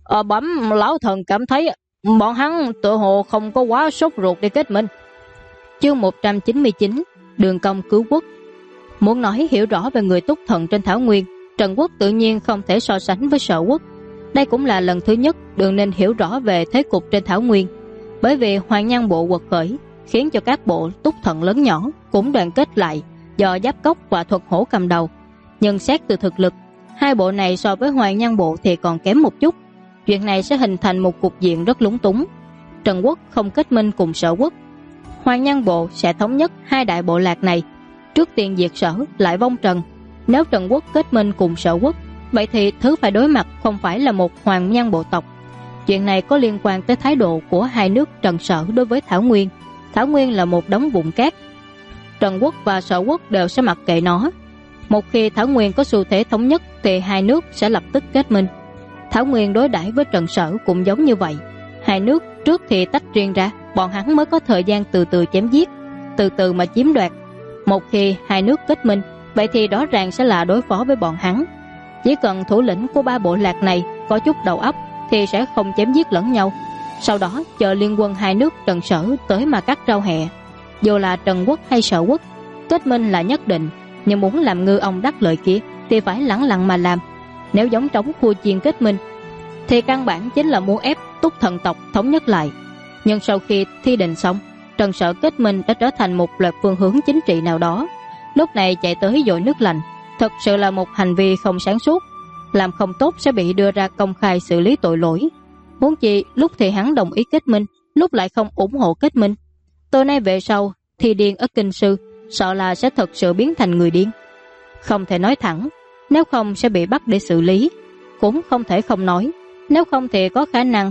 bẩm lão thần cảm thấy bọn hắn tự hồ không có quá sốt ruột để kết minh. Chương 199, Đường Công cứu quốc. Muốn nói hiểu rõ về người Túc Thần trên Thảo Nguyên, Trần Quốc tự nhiên không thể so sánh với Sở Quốc. Đây cũng là lần thứ nhất Đường Ninh hiểu rõ về thế cục trên Thảo Nguyên. Bởi vì Hoàng Nhan Bộ quật khởi, khiến cho các bộ Túc Thần lớn nhỏ cũng đoàn kết lại, do Giáp Cốc và Thuật Hổ cầm đầu. Nhưng xét từ thực lực, hai bộ này so với Hoàng Nhan Bộ thì còn kém một chút. Chuyện này sẽ hình thành một cục diện rất lúng túng. Trần Quốc không kết minh cùng Sở Quốc, Hoàng Nhan Bộ sẽ thống nhất hai đại bộ lạc này, trước tiên diệt Sở lại vong Trần. Nếu Trần Quốc kết minh cùng Sở Quốc, vậy thì thứ phải đối mặt không phải là một Hoàng Nhan bộ tộc. Chuyện này có liên quan tới thái độ của hai nước Trần Sở đối với Thảo Nguyên. Thảo Nguyên là một đống vụn cát, Trần Quốc và Sở Quốc đều sẽ mặc kệ nó. Một khi Thảo Nguyên có xu thế thống nhất thì hai nước sẽ lập tức kết minh. Thảo Nguyên đối đãi với Trần Sở cũng giống như vậy. Hai nước trước thì tách riêng ra, bọn hắn mới có thời gian từ từ chém giết, từ từ mà chiếm đoạt. Một khi hai nước kết minh, vậy thì rõ ràng sẽ là đối phó với bọn hắn. Chỉ cần thủ lĩnh của ba bộ lạc này có chút đầu óc thì sẽ không chém giết lẫn nhau. Sau đó chờ liên quân hai nước Trần Sở tới mà cắt rau hẹ. Dù là Trần Quốc hay Sở Quốc, kết minh là nhất định, nhưng muốn làm ngư ông đắc lợi kia thì phải lẳng lặng mà làm. Nếu giống trống khua chiên kết minh thì căn bản chính là muốn ép Túc Thần tộc thống nhất lại. Nhưng sau khi thi định xong, Trần Sở kết minh đã trở thành một loạt phương hướng chính trị nào đó. Lúc này chạy tới dội nước lạnh, thật sự là một hành vi không sáng suốt. Làm không tốt sẽ bị đưa ra công khai xử lý tội lỗi. Muốn chi lúc thì hắn đồng ý kết minh, lúc lại không ủng hộ kết minh. Từ nay về sau, thì điên ở kinh sư sợ là sẽ thật sự biến thành người điên. Không thể nói thẳng, nếu không sẽ bị bắt để xử lý. Cũng không thể không nói, nếu không thì có khả năng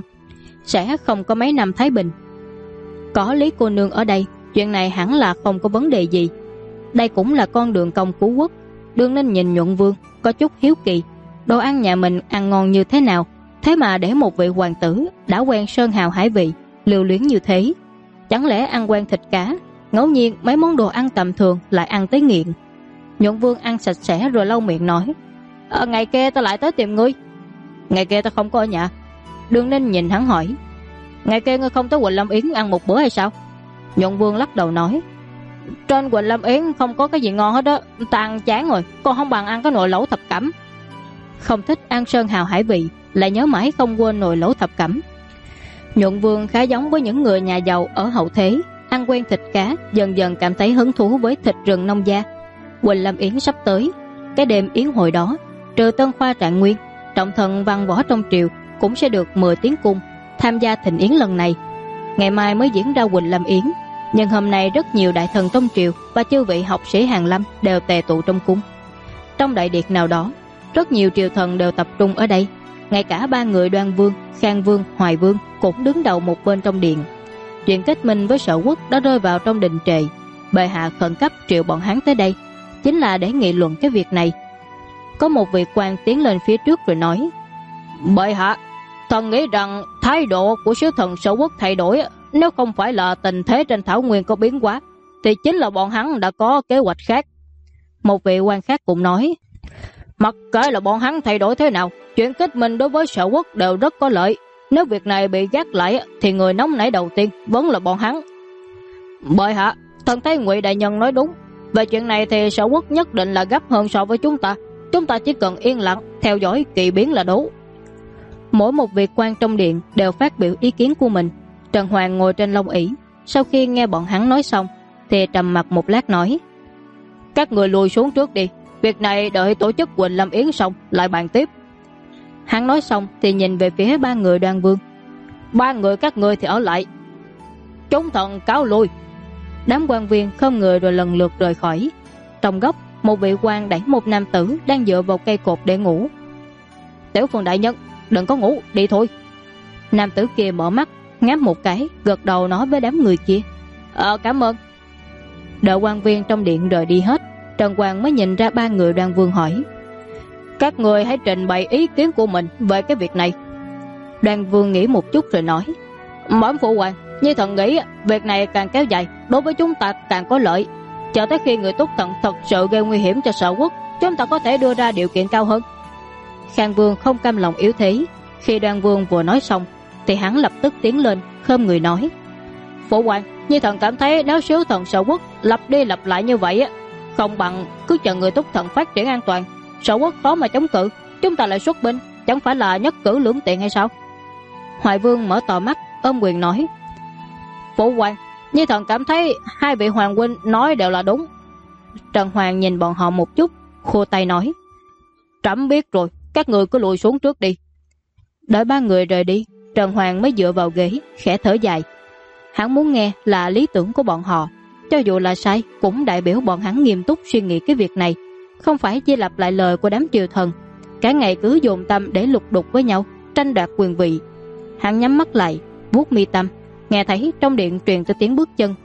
sẽ không có mấy năm thái bình. Có Lý cô nương ở đây, chuyện này hẳn là không có vấn đề gì. Đây cũng là con đường công cứu quốc. Đường Ninh nhìn Nhuận Vương có chút hiếu kỳ, đồ ăn nhà mình ăn ngon như thế nào, thế mà để một vị hoàng tử đã quen sơn hào hải vị lưu luyến như thế. Chẳng lẽ ăn quen thịt cá, ngẫu nhiên mấy món đồ ăn tầm thường lại ăn tới nghiện. Nhuận Vương ăn sạch sẽ rồi lau miệng nói, ngày kia ta lại tới tìm ngươi. Ngày kia ta không có ở nhà. Đường Ninh nhìn hắn hỏi, ngày kia ngươi không tới Quỳnh Lâm Yến ăn một bữa hay sao? Nhuận Vương lắc đầu nói, trên Quỳnh Lâm Yến không có cái gì ngon hết đó, ta ăn chán rồi, còn không bằng ăn cái nồi lẩu thập cẩm. Không thích ăn sơn hào hải vị, lại nhớ mãi không quên nồi lẩu thập cẩm. Nhuận Vương khá giống với những người nhà giàu ở hậu thế, ăn quen thịt cá, dần dần cảm thấy hứng thú với thịt rừng nông gia. Quỳnh Lâm Yến sắp tới, cái đêm yến hội đó, trừ Tân Khoa Trạng Nguyên, trọng thần văn võ trong triều cũng sẽ được mời tiến cung tham gia thịnh yến lần này. Ngày mai mới diễn ra Quỳnh Lâm Yến, nhưng hôm nay rất nhiều đại thần trong triều và chư vị học sĩ hàn lâm đều tề tụ trong cung. Trong đại điện nào đó, rất nhiều triều thần đều tập trung ở đây. Ngay cả ba người Đoan Vương, Khang Vương, Hoài Vương cũng đứng đầu một bên trong điện. Chuyện kết minh với Sở Quốc đã rơi vào trong đình trệ. Bệ hạ khẩn cấp triệu bọn hắn tới đây, chính là để nghị luận cái việc này. Có một vị quan tiến lên phía trước rồi nói: Bệ hạ, thần nghĩ rằng thái độ của sứ thần Sở Quốc thay đổi. Nếu không phải là tình thế trên thảo nguyên có biến hóa, thì chính là bọn hắn đã có kế hoạch khác. Một vị quan khác cũng nói: Mặc kệ là bọn hắn thay đổi thế nào, chuyện kết minh đối với Sở Quốc đều rất có lợi. Nếu việc này bị gác lại thì người nóng nảy đầu tiên vẫn là bọn hắn. Bệ hạ, thần thấy Ngụy đại nhân nói đúng. Về chuyện này thì Sở Quốc nhất định là gấp hơn so với chúng ta. Chúng ta chỉ cần yên lặng theo dõi kỳ biến là đủ. Mỗi một vị quan trong điện đều phát biểu ý kiến của mình. Trần Hoàng ngồi trên long ỷ, sau khi nghe bọn hắn nói xong thì trầm mặt một lát nói: Các người lùi xuống trước đi, việc này đợi tổ chức Quỳnh Lâm Yến xong lại bàn tiếp. Hắn nói xong thì nhìn về phía ba người Đoan Vương: Ba người các ngươi thì ở lại. Chúng thần cáo lui. Đám quan viên không người rồi lần lượt rời khỏi. Trong góc, một vị quan đẩy một nam tử đang dựa vào cây cột để ngủ. Tiểu Phường đại nhân, đừng có ngủ, đi thôi. Nam tử kia mở mắt, ngáp một cái, gật đầu nói với đám người kia: Cảm ơn. Đợi quan viên trong điện rời đi hết, Trần Hoàng mới nhìn ra ba người Đoan Vương hỏi: Các người hãy trình bày ý kiến của mình về cái việc này. Đoan Vương nghĩ một chút rồi nói: Bẩm phụ hoàng, như thần nghĩ việc này càng kéo dài đối với chúng ta càng có lợi. Chờ tới khi người Túc Tận thật sự gây nguy hiểm cho Sở Quốc, chúng ta có thể đưa ra điều kiện cao hơn. Khang Vương không cam lòng yếu thế. Khi Đoan Vương vừa nói xong thì hắn lập tức tiến lên khom người nói: Phụ hoàng, như thần cảm thấy nếu sứ thần Sở Quốc lặp đi lặp lại như vậy không bằng cứ chờ người Túc Tận phát triển an toàn. Sở Quốc khó mà chống cự, chúng ta lại xuất binh, chẳng phải là nhất cử lưỡng tiện hay sao? Hoài Vương mở to mắt ôm quyền nói: Phụ hoàng, như thần cảm thấy hai vị hoàng huynh nói đều là đúng. Trần Hoàng nhìn bọn họ một chút, khua tay nói: Trẫm biết rồi, các người cứ lùi xuống trước đi. Đợi ba người rời đi, Trần Hoàng mới dựa vào ghế khẽ thở dài. Hắn muốn nghe là lý tưởng của bọn họ, cho dù là sai cũng đại biểu bọn hắn nghiêm túc suy nghĩ cái việc này, không phải chỉ lặp lại lời của đám triều thần, cả ngày cứ dồn tâm để lục đục với nhau, tranh đoạt quyền vị. Hắn nhắm mắt lại, vuốt mi tâm, nghe thấy trong điện truyền tới tiếng bước chân.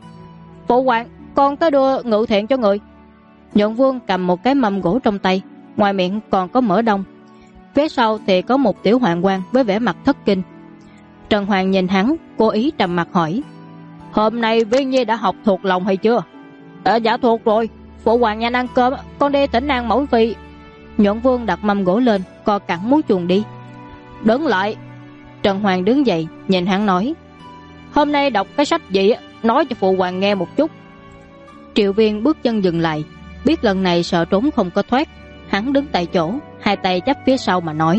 Phụ hoàng, con tới đưa ngự thiện cho người. Nhuận Vương cầm một cái mâm gỗ trong tay, ngoài miệng còn có mỡ đông. Phía sau thì có một tiểu hoạn quan với vẻ mặt thất kinh. Trần Hoàng nhìn hắn, cố ý trầm mặt hỏi: Hôm nay Viên Nhi đã học thuộc lòng hay chưa? Dạ thuộc rồi. Phụ hoàng nhanh ăn cơm, con đi thỉnh an mẫu phi. Nhuận Vương đặt mâm gỗ lên, co cẳng muốn chuồn đi. Đứng lại. Trần Hoàng đứng dậy, nhìn hắn nói: Hôm nay đọc cái sách gì nói cho phụ hoàng nghe một chút. Triệu Viên bước chân dừng lại, biết lần này sợ trốn không có thoát. Hắn đứng tại chỗ, hai tay chắp phía sau mà nói: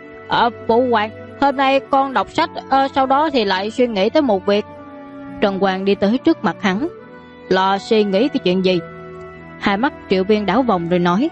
Phụ hoàng, hôm nay con đọc sách, sau đó thì lại suy nghĩ tới một việc. Trần Hoàng đi tới trước mặt hắn: Là suy nghĩ cái chuyện gì? Hai mắt Triệu Viên đảo vòng rồi nói: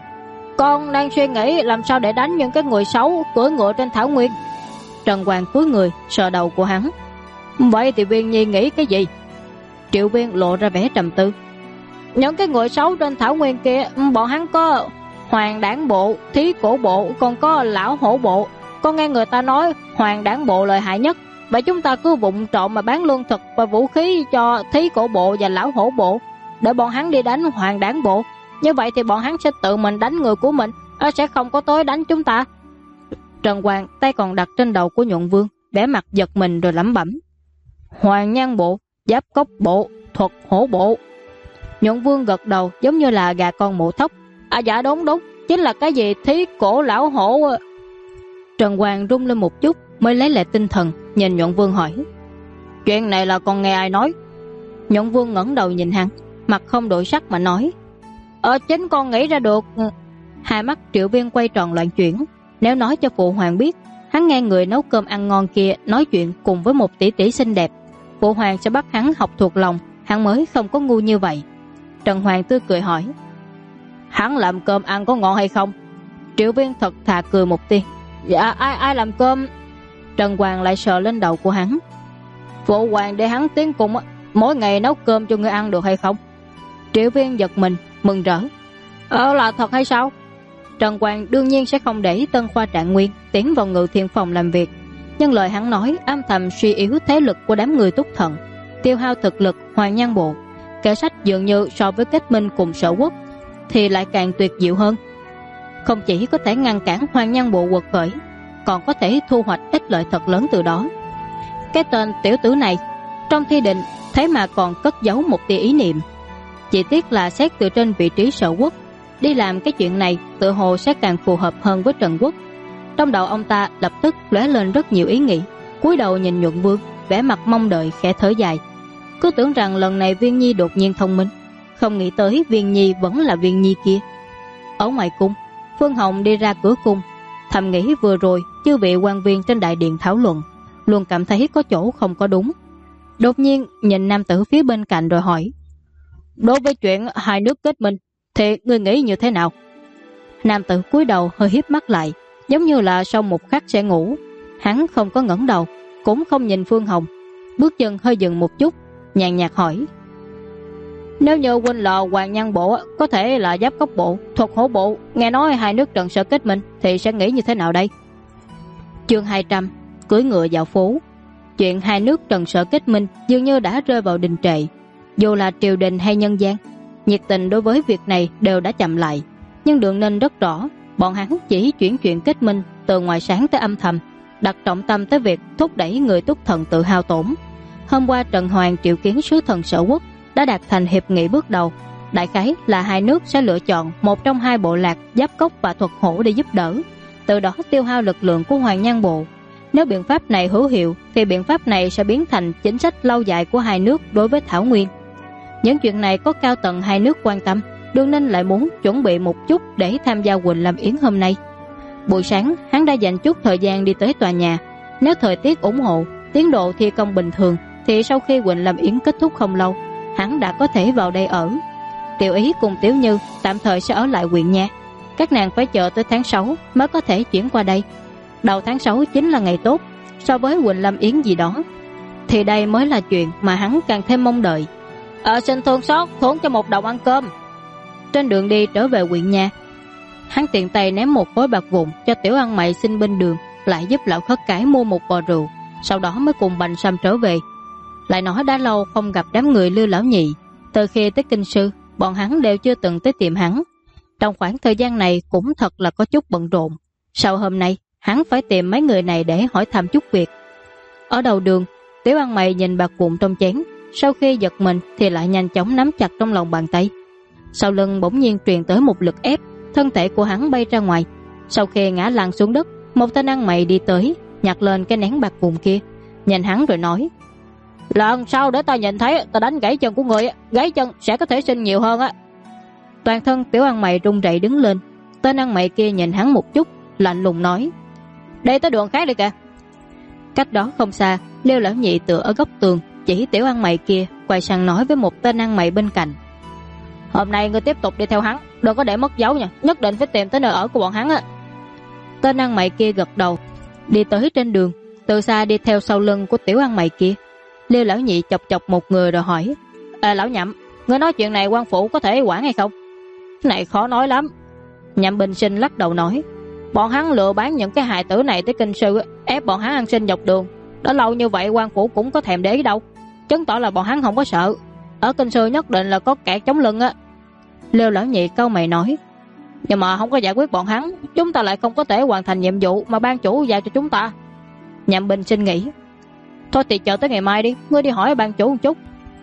Con đang suy nghĩ làm sao để đánh những cái người xấu cưỡi ngựa trên thảo nguyên. Trần Hoàng cúi người sờ đầu của hắn: Vậy thì Viên Nhi nghĩ cái gì? Triệu Viên lộ ra vẻ trầm tư: Những cái người xấu trên thảo nguyên kia, bọn hắn có Hoàng Đảng Bộ, Thí Cổ Bộ, còn có Lão Hổ Bộ. Con nghe người ta nói Hoàng Đảng Bộ lợi hại nhất. Vậy chúng ta cứ vụng trộm mà bán lương thực và vũ khí cho Thí Cổ Bộ và Lão Hổ Bộ, để bọn hắn đi đánh Hoàng Đảng Bộ. Như vậy thì bọn hắn sẽ tự mình đánh người của mình, sẽ không có tới đánh chúng ta. Trần Hoàng tay còn đặt trên đầu của Nhuận Vương, vẻ mặt giật mình rồi lẩm bẩm: Hoàng Nhan Bộ, Giáp Cốc Bộ, Thuật Hổ Bộ. Nhuận Vương gật đầu giống như là gà con mổ thóc: Dạ đúng, chính là cái gì Thí Cổ Lão Hổ. Trần Hoàng rung lên một chút mới lấy lại tinh thần, nhìn Nhuận Vương hỏi: Chuyện này là con nghe ai nói? Nhuận Vương ngẩng đầu nhìn hắn, mặt không đổi sắc mà nói: Chính con nghĩ ra được. Hai mắt Triệu Viên quay tròn loạn chuyển. Nếu nói cho phụ hoàng biết hắn nghe người nấu cơm ăn ngon kia nói chuyện cùng với một tỷ tỷ xinh đẹp, phụ hoàng sẽ bắt hắn học thuộc lòng, hắn mới không có ngu như vậy. Trần Hoàng tươi cười hỏi: Hắn làm cơm ăn có ngon hay không? Triệu Viên thật thà cười một tiếng: Dạ ai làm cơm? Trần Hoàng lại sờ lên đầu của hắn: Phụ hoàng để hắn tiến cung mỗi ngày nấu cơm cho ngươi ăn được hay không? Triệu Viên giật mình, mừng rỡ. Là thật hay sao? Trần Quang đương nhiên sẽ không để Tân Khoa Trạng Nguyên tiến vào Ngự Thiện Phòng làm việc, nhưng lời hắn nói âm thầm suy yếu thế lực của đám người Túc Thần, tiêu hao thực lực Hoàng Nhan Bộ. Kẻ sách dường như so với kết minh cùng Sở Quốc thì lại càng tuyệt diệu hơn. Không chỉ có thể ngăn cản Hoàng Nhan Bộ quật khởi, còn có thể thu hoạch ích lợi thật lớn từ đó. Cái tên tiểu tử này trong thi định thế mà còn cất giấu một tia ý niệm. Chỉ tiếc là xét từ trên vị trí Sở Quốc, đi làm cái chuyện này tự hồ sẽ càng phù hợp hơn với Trần Quốc. Trong đầu ông ta lập tức lóe lên rất nhiều ý nghĩ, cúi đầu nhìn Nhuận Vương, vẻ mặt mong đợi khẽ thở dài. Cứ tưởng rằng lần này Viên Nhi đột nhiên thông minh, không nghĩ tới Viên Nhi vẫn là Viên Nhi kia. Ở ngoài cung, Phương Hồng đi ra cửa cung, thầm nghĩ vừa rồi chư vị quan viên trên đại điện thảo luận, luôn cảm thấy có chỗ không có đúng. Đột nhiên nhìn nam tử phía bên cạnh rồi hỏi: đối với chuyện hai nước kết minh thì ngươi nghĩ như thế nào? Nam tử cúi đầu hơi híp mắt lại, giống như là sau một khắc sẽ ngủ. Hắn không có ngẩng đầu, cũng không nhìn Phương Hồng, bước chân hơi dừng một chút, nhàn nhạt hỏi: nếu như huynh là Hoàng Nhan Bộ có thể là Giáp Cốc Bộ, Thuật Hổ Bộ, nghe nói hai nước Trần Sở kết minh thì sẽ nghĩ như thế nào đây? Chương 200: cưỡi ngựa dạo phố. Chuyện hai nước Trần Sở kết minh dường như đã rơi vào đình trệ. Dù là triều đình hay nhân gian, nhiệt tình đối với việc này đều đã chậm lại. Nhưng Đường Ninh rất rõ, bọn hắn chỉ chuyển chuyện kết minh từ ngoài sáng tới âm thầm, đặt trọng tâm tới việc thúc đẩy người Túc Thần tự hao tổn. Hôm qua Trần Hoàng triệu kiến sứ thần Sở Quốc đã đạt thành hiệp nghị bước đầu, đại khái là hai nước sẽ lựa chọn một trong hai bộ lạc Giáp Cốc và Thuật Hổ để giúp đỡ, từ đó tiêu hao lực lượng của Hoàng Nhan Bộ. Nếu biện pháp này hữu hiệu thì biện pháp này sẽ biến thành chính sách lâu dài của hai nước đối với Thảo Nguyên. Những chuyện này có cao tầng hai nước quan tâm, Đường Ninh lại muốn chuẩn bị một chút để tham gia Quỳnh Lâm Yến hôm nay. Buổi sáng hắn đã dành chút thời gian đi tới tòa nhà. Nếu thời tiết ủng hộ, tiến độ thi công bình thường thì sau khi Quỳnh Lâm Yến kết thúc không lâu, hắn đã có thể vào đây ở. Tiểu Ý cùng Tiểu Như tạm thời sẽ ở lại huyện nha, các nàng phải chờ tới tháng 6 mới có thể chuyển qua đây. Đầu tháng 6 chính là ngày tốt, so với Quỳnh Lâm Yến gì đó thì đây mới là chuyện mà hắn càng thêm mong đợi. Xin thương xót thốn cho một đồng ăn cơm. Trên đường đi trở về huyện nha, hắn tiện tay ném một khối bạc vụn cho Tiểu Ăn Mày xin bên đường, lại giúp lão khất cái mua một vò rượu, sau đó mới cùng Bành Sâm trở về. Lại nói đã lâu không gặp đám người Lưu lão nhị, từ khi tới Kinh Sư bọn hắn đều chưa từng tới tìm hắn. Trong khoảng thời gian này cũng thật là có chút bận rộn. Sau hôm nay hắn phải tìm mấy người này để hỏi thăm chút việc. Ở đầu đường, Tiểu Ăn Mày nhìn bạc vụn trong chén, sau khi giật mình thì lại nhanh chóng nắm chặt trong lòng bàn tay. Sau lưng bỗng nhiên truyền tới một lực ép, thân thể của hắn bay ra ngoài. Sau khi ngã lăn xuống đất, một tên ăn mày đi tới, nhặt lên cái nén bạc vụn kia, nhìn hắn rồi nói: lần sau để ta nhìn thấy ta đánh gãy chân của người, gãy chân sẽ có thể sinh nhiều hơn á. Toàn thân Tiểu Ăn Mày run rẩy đứng lên. Tên ăn mày kia nhìn hắn một chút, lạnh lùng nói: đi tới đường khác đi kìa. Cách đó không xa, Liêu lão nhị tựa ở góc tường, chỉ Tiểu Ăn Mày kia, quay sang nói với một tên ăn mày bên cạnh: hôm nay ngươi tiếp tục đi theo hắn, đừng có để mất dấu nha, nhất định phải tìm tới nơi ở của bọn hắn á. Tên ăn mày kia gật đầu, đi tới trên đường, từ xa đi theo sau lưng của Tiểu Ăn Mày kia. Liêu lão nhị chọc chọc một người rồi hỏi: lão Nhậm, ngươi nói chuyện này quan phủ có thể quản hay không? Cái này khó nói lắm. Nhậm Bình Sinh lắc đầu nói: bọn hắn lừa bán những cái hài tử này tới Kinh Sư, ép bọn hắn ăn xin dọc đường, đã lâu như vậy quan phủ cũng có thèm để ý đâu, chứng tỏ là bọn hắn không có sợ. Ở Kinh Sư nhất định là có kẻ chống lưng á. Liêu lão nhị cau mày nói: nhưng mà không có giải quyết bọn hắn, chúng ta lại không có thể hoàn thành nhiệm vụ mà ban chủ giao cho chúng ta. Nhậm Bình Sinh nghĩ: thôi thì chờ tới ngày mai đi, ngươi đi hỏi ban chủ một chút.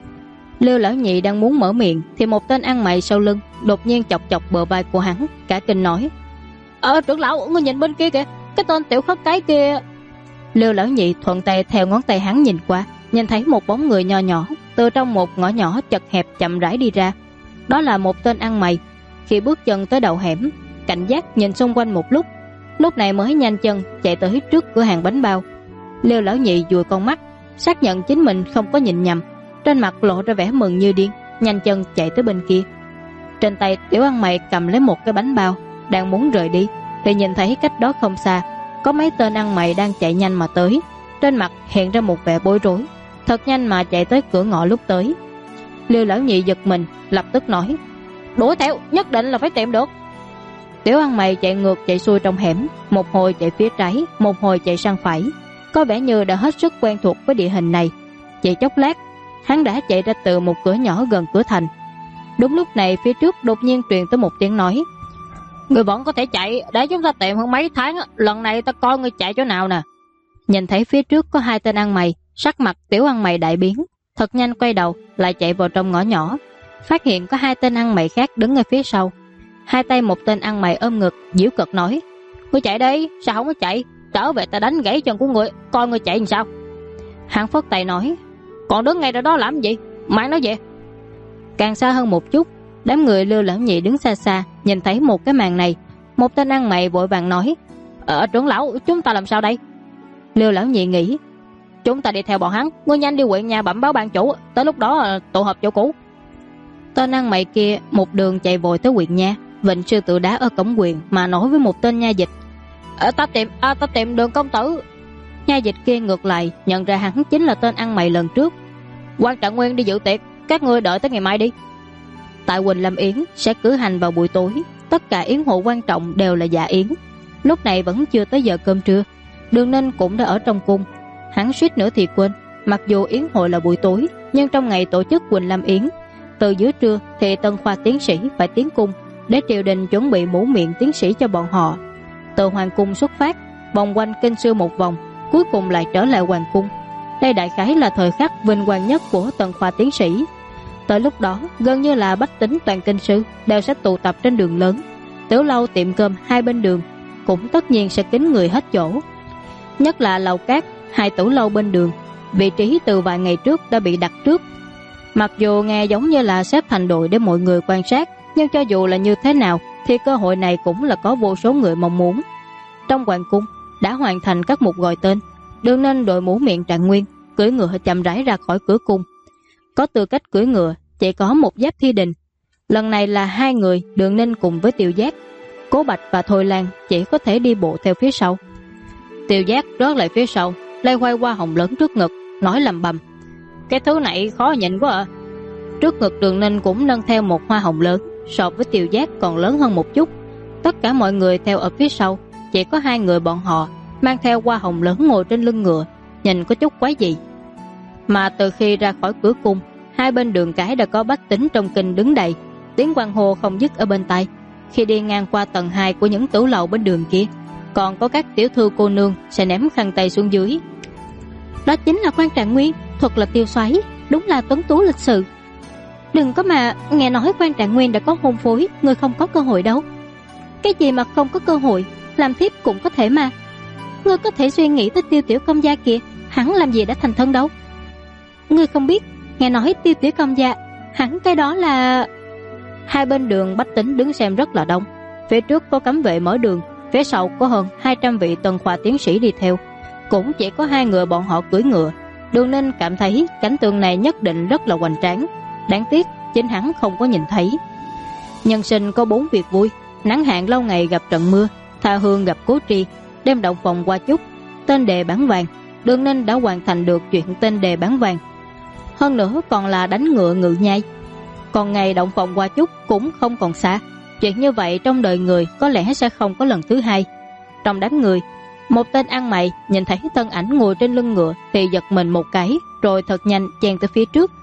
Liêu lão nhị đang muốn mở miệng thì một tên ăn mày sau lưng đột nhiên chọc chọc bờ vai của hắn, cả kinh nói: trưởng lão, ngươi nhìn bên kia kìa, cái tên tiểu khất cái kia. Liêu lão nhị thuận tay theo ngón tay hắn nhìn qua, nhìn thấy một bóng người nho nhỏ từ trong một ngõ nhỏ chật hẹp chậm rãi đi ra. Đó là một tên ăn mày. Khi bước chân tới đầu hẻm, cảnh giác nhìn xung quanh một lúc này mới nhanh chân chạy tới trước cửa hàng bánh bao. Liêu lão nhị dùi con mắt, xác nhận chính mình không có nhìn nhầm, trên mặt lộ ra vẻ mừng như điên, nhanh chân chạy tới bên kia. Trên tay Tiểu Ăn Mày cầm lấy một cái bánh bao, đang muốn rời đi thì nhìn thấy cách đó không xa có mấy tên ăn mày đang chạy nhanh mà tới, trên mặt hiện ra một vẻ bối rối, thật nhanh mà chạy tới cửa ngõ lúc tới. Liêu Lão Nhị giật mình, lập tức nói: "Đuổi theo, nhất định là phải tìm được." Tiểu ăn mày chạy ngược chạy xuôi trong hẻm, một hồi chạy phía trái, một hồi chạy sang phải, có vẻ như đã hết sức quen thuộc với địa hình này. Chỉ chốc lát, hắn đã chạy ra từ một cửa nhỏ gần cửa thành. Đúng lúc này phía trước đột nhiên truyền tới một tiếng nói: "Người vẫn có thể chạy, để chúng ta tìm hơn mấy tháng, lần này ta coi người chạy chỗ nào nè." Nhìn thấy phía trước có hai tên ăn mày, sắc mặt tiểu ăn mày đại biến, thật nhanh quay đầu lại chạy vào trong ngõ nhỏ, phát hiện có hai tên ăn mày khác đứng ở phía sau. Hai tay một tên ăn mày ôm ngực, giễu cợt nói: "Ngươi chạy đi, sao không có chạy? Trở về ta đánh gãy chân của ngươi, coi ngươi chạy làm sao." Hắn phất tay nói: "Còn đứng ngay đó làm gì? Mang nó về." Càng xa hơn một chút, đám người Lưu Lão Nhị đứng xa xa, nhìn thấy một cái màn này, một tên ăn mày vội vàng nói: "Trưởng lão, chúng ta làm sao đây?" Lưu Lão Nhị nghĩ: "Chúng ta đi theo bọn hắn, ngươi nhanh đi huyện nhà bẩm báo ban chủ, tới lúc đó tụ họp chỗ cũ." Tên ăn mày kia một đường chạy vội tới huyện nhà, vịnh sư tử đá ở cổng huyện mà nói với một tên nha dịch: Ta tìm Đường công tử." Nha dịch kia ngược lại nhận ra hắn chính là tên ăn mày lần trước. "Quan Trạng Nguyên đi dự tiệc, các ngươi đợi tới ngày mai đi." Tại Quỳnh Lâm Yến sẽ cử hành vào buổi tối, tất cả yến hội quan trọng đều là dạ yến. Lúc này vẫn chưa tới giờ cơm trưa, Đường Ninh cũng đã ở trong cung. Hắn suýt nữa thì quên, mặc dù yến hội là buổi tối, nhưng trong ngày tổ chức Quỳnh Lâm Yến, từ giữa trưa thì Tân Khoa tiến sĩ phải tiến cung để triều đình chuẩn bị mũ miệng tiến sĩ cho bọn họ. Từ hoàng cung xuất phát, vòng quanh kinh sư một vòng, cuối cùng lại trở lại hoàng cung. Đây đại khái là thời khắc vinh quang nhất của Tân Khoa tiến sĩ. Tới lúc đó, gần như là bách tính toàn kinh sư đều sẽ tụ tập trên đường lớn. Tiểu lâu tiệm cơm hai bên đường cũng tất nhiên sẽ kín người hết chỗ. Nhất là lầu cát, hai tủ lâu bên đường, vị trí từ vài ngày trước đã bị đặt trước. Mặc dù nghe giống như là xếp thành đội để mọi người quan sát, nhưng cho dù là như thế nào thì cơ hội này cũng là có vô số người mong muốn. Trong hoàng cung đã hoàn thành các mục gọi tên. Đường Ninh đội mũ miệng Trạng Nguyên, cưỡi ngựa chậm rãi ra khỏi cửa cung. Có tư cách cưỡi ngựa chỉ có một Giáp Thi Đình. Lần này là hai người, Đường Ninh cùng với Tiêu Giác. Cố Bạch và Thôi Lan chỉ có thể đi bộ theo phía sau. Tiêu Giác rớt lại phía sau, lay quay qua hồng lớn trước ngực, nói lầm bầm: "Cái thứ này khó nhìn quá à." Trước ngực Đường Ninh cũng nâng theo một hoa hồng lớn, so với Tiêu Giác còn lớn hơn một chút. Tất cả mọi người theo ở phía sau, chỉ có hai người bọn họ mang theo hoa hồng lớn ngồi trên lưng ngựa, nhìn có chút quái dị. Mà từ khi ra khỏi cửa cung, hai bên đường cái đã có bách tính trong kinh đứng đầy, tiếng quan hô không dứt ở bên tai. Khi đi ngang qua tầng 2 của những tủ lầu bên đường kia, còn có các tiểu thư cô nương sẽ ném khăn tay xuống dưới. "Đó chính là Quan Trạng Nguyên, thuật là Tiêu Soái, đúng là tuấn tú lịch sự. Đừng có mà nghe nói Quan Trạng Nguyên đã có hôn phối, người không có cơ hội đâu." "Cái gì mà không có cơ hội, làm thiếp cũng có thể mà. Ngươi có thể suy nghĩ tới Tiêu tiểu công gia kìa, hắn làm gì đã thành thân đâu." "Ngươi không biết, nghe nói Tiêu tiểu công gia, hắn cái đó là..." Hai bên đường bách tính đứng xem rất là đông. Phía trước có cấm vệ mở đường, phía sau có hơn 200 vị Tân Khoa tiến sĩ đi theo, cũng chỉ có hai người bọn họ cưỡi ngựa. Đường Ninh cảm thấy cảnh tượng này nhất định rất là hoành tráng, đáng tiếc chính hắn không có nhìn thấy. Nhân sinh có 4 việc vui: nắng hạn lâu ngày gặp trận mưa, tha hương gặp cố tri, đem động phòng qua chúc, tên đề bán vàng. Đường Ninh đã hoàn thành được chuyện tên đề bán vàng, hơn nữa còn là đánh ngựa ngự nhai. Còn ngày động phòng qua chúc cũng không còn xa. Chuyện như vậy trong đời người có lẽ sẽ không có lần thứ hai. Trong đám người, một tên ăn mày nhìn thấy thân ảnh ngồi trên lưng ngựa thì giật mình một cái, rồi thật nhanh chen tới phía trước,